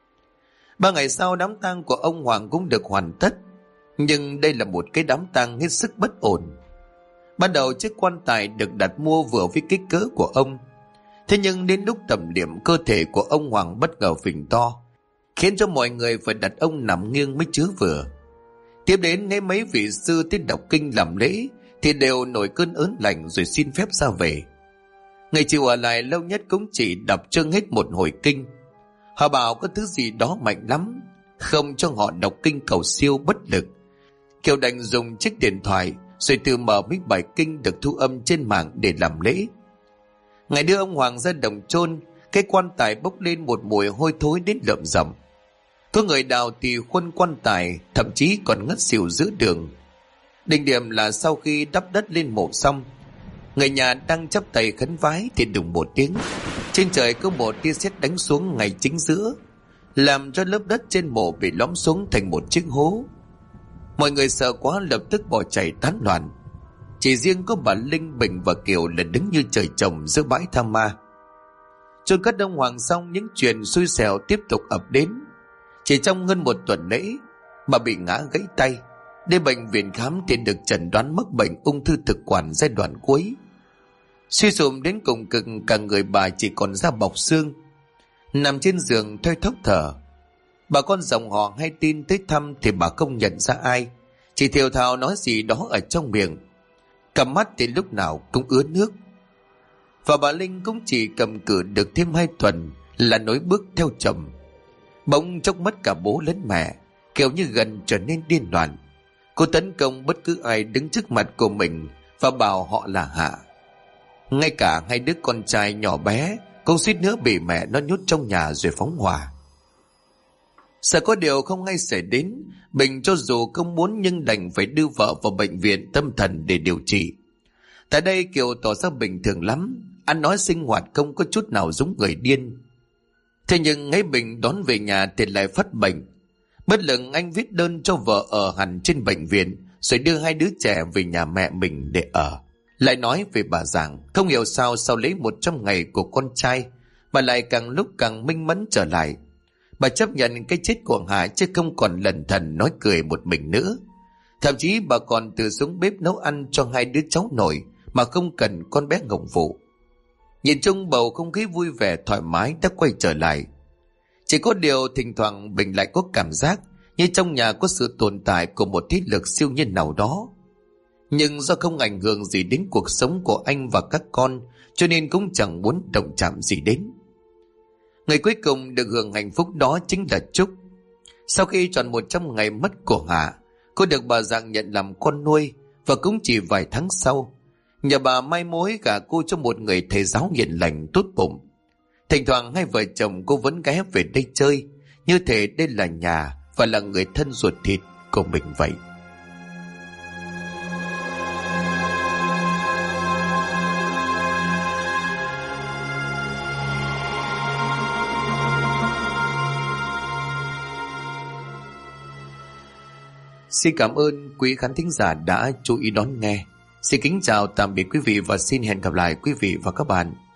S1: 3 ngày sau, đám tang của ông Hoàng cũng được hoàn tất, nhưng đây là một cái đám tang hết sức bất ổn. Ban đầu chiếc quan tài được đặt mua vừa với kích cỡ của ông, thế nhưng đến lúc tẩm liệm, cơ thể của ông Hoàng bất ngờ phình to, khiến cho mọi người phải đặt ông nằm nghiêng mới chứa vừa. Tiếp đến, nghe mấy vị sư tới đọc kinh làm lễ thì đều nổi cơn ớn lạnh rồi xin phép ra về. Người chịu ở lại lâu nhất cũng chỉ đọc chương hết một hồi kinh. Họ bảo có thứ gì đó mạnh lắm, không cho họ đọc kinh cầu siêu bất lực. Kiều đành dùng chiếc điện thoại rồi tự mở mấy bài kinh được thu âm trên mạng để làm lễ. Ngày đưa ông Hoàng ra đồng chôn, cái quan tài bốc lên một mùi hôi thối đến lợm giọng. Có người đào thì khuân quan tài, thậm chí còn ngất xỉu giữa đường. Đỉnh điểm là sau khi đắp đất lên mộ xong, người nhà đang chắp tay khấn vái thì đùng một tiếng, trên trời có một tia sét đánh xuống ngay chính giữa, làm cho lớp đất trên mộ bị lõm xuống thành một chiếc hố. Mọi người sợ quá lập tức bỏ chạy tán loạn. Chỉ riêng có bà Linh, Bình và Kiều là đứng như trời trồng giữa bãi tha ma. Chôn cất ông Hoàng xong, những chuyện xui xẻo tiếp tục ập đến. Chỉ trong hơn một tuần lễ, bà bị ngã gãy tay, đến bệnh viện khám thì được chẩn đoán mắc bệnh ung thư thực quản giai đoạn cuối. Suy sụp đến cùng cực, cả người bà chỉ còn da bọc xương, nằm trên giường thoi thóp thở. Bà con dòng họ hay tin tới thăm thì bà không nhận ra ai, chỉ thều thào nói gì đó ở trong miệng. Cầm mắt thì lúc nào cũng ứa nước. Và bà Linh cũng chỉ cầm cự được thêm 2 tuần là nối bước theo chồng. Bỗng chốc mất cả bố lẫn mẹ, kiểu như gần trở nên điên loạn. Cô tấn công bất cứ ai đứng trước mặt của mình và bảo họ là Hạ. Ngay cả 2 đứa con trai nhỏ bé cũng suýt nữa bị mẹ nó nhốt trong nhà rồi phóng hỏa. Sợ có điều không hay xảy đến, Bình cho dù không muốn nhưng đành phải đưa vợ vào bệnh viện tâm thần để điều trị. Tại đây Kiều tỏ ra bình thường lắm, ăn nói sinh hoạt không có chút nào giống người điên. Thế nhưng ngay Bình đón về nhà thì lại phát bệnh. Bất lực anh viết đơn cho vợ ở hẳn trên bệnh viện, rồi đưa 2 đứa trẻ về nhà mẹ mình để ở. Lại nói về bà Giàng, không hiểu sao sau lấy 100 ngày của con trai, bà lại càng lúc càng minh mẫn trở lại. Bà chấp nhận cái chết của Hạ chứ không còn lẩn thẩn nói cười một mình nữa. Thậm chí bà còn tự xuống bếp nấu ăn cho 2 đứa cháu nội mà không cần con bé ngộng phụ. Nhìn chung bầu không khí vui vẻ thoải mái đã quay trở lại. Chỉ có điều thỉnh thoảng Bình lại có cảm giác như trong nhà có sự tồn tại của một thế lực siêu nhiên nào đó. Nhưng do không ảnh hưởng gì đến cuộc sống của anh và các con, cho nên cũng chẳng muốn động chạm gì đến. Người cuối cùng được hưởng hạnh phúc đó chính là Trúc. Sau khi tròn 100 ngày mất của Hạ, cô được bà Giàng nhận làm con nuôi, và cũng chỉ vài tháng sau, nhà bà mai mối gả cô cho một người thầy giáo hiền lành tốt bụng. Thỉnh thoảng 2 vợ chồng cô vẫn ghé về đây chơi, như thể đây là nhà và là người thân ruột thịt của mình vậy. Xin cảm ơn quý khán thính giả đã chú ý đón nghe. Xin kính chào tạm biệt quý vị và xin hẹn gặp lại quý vị và các bạn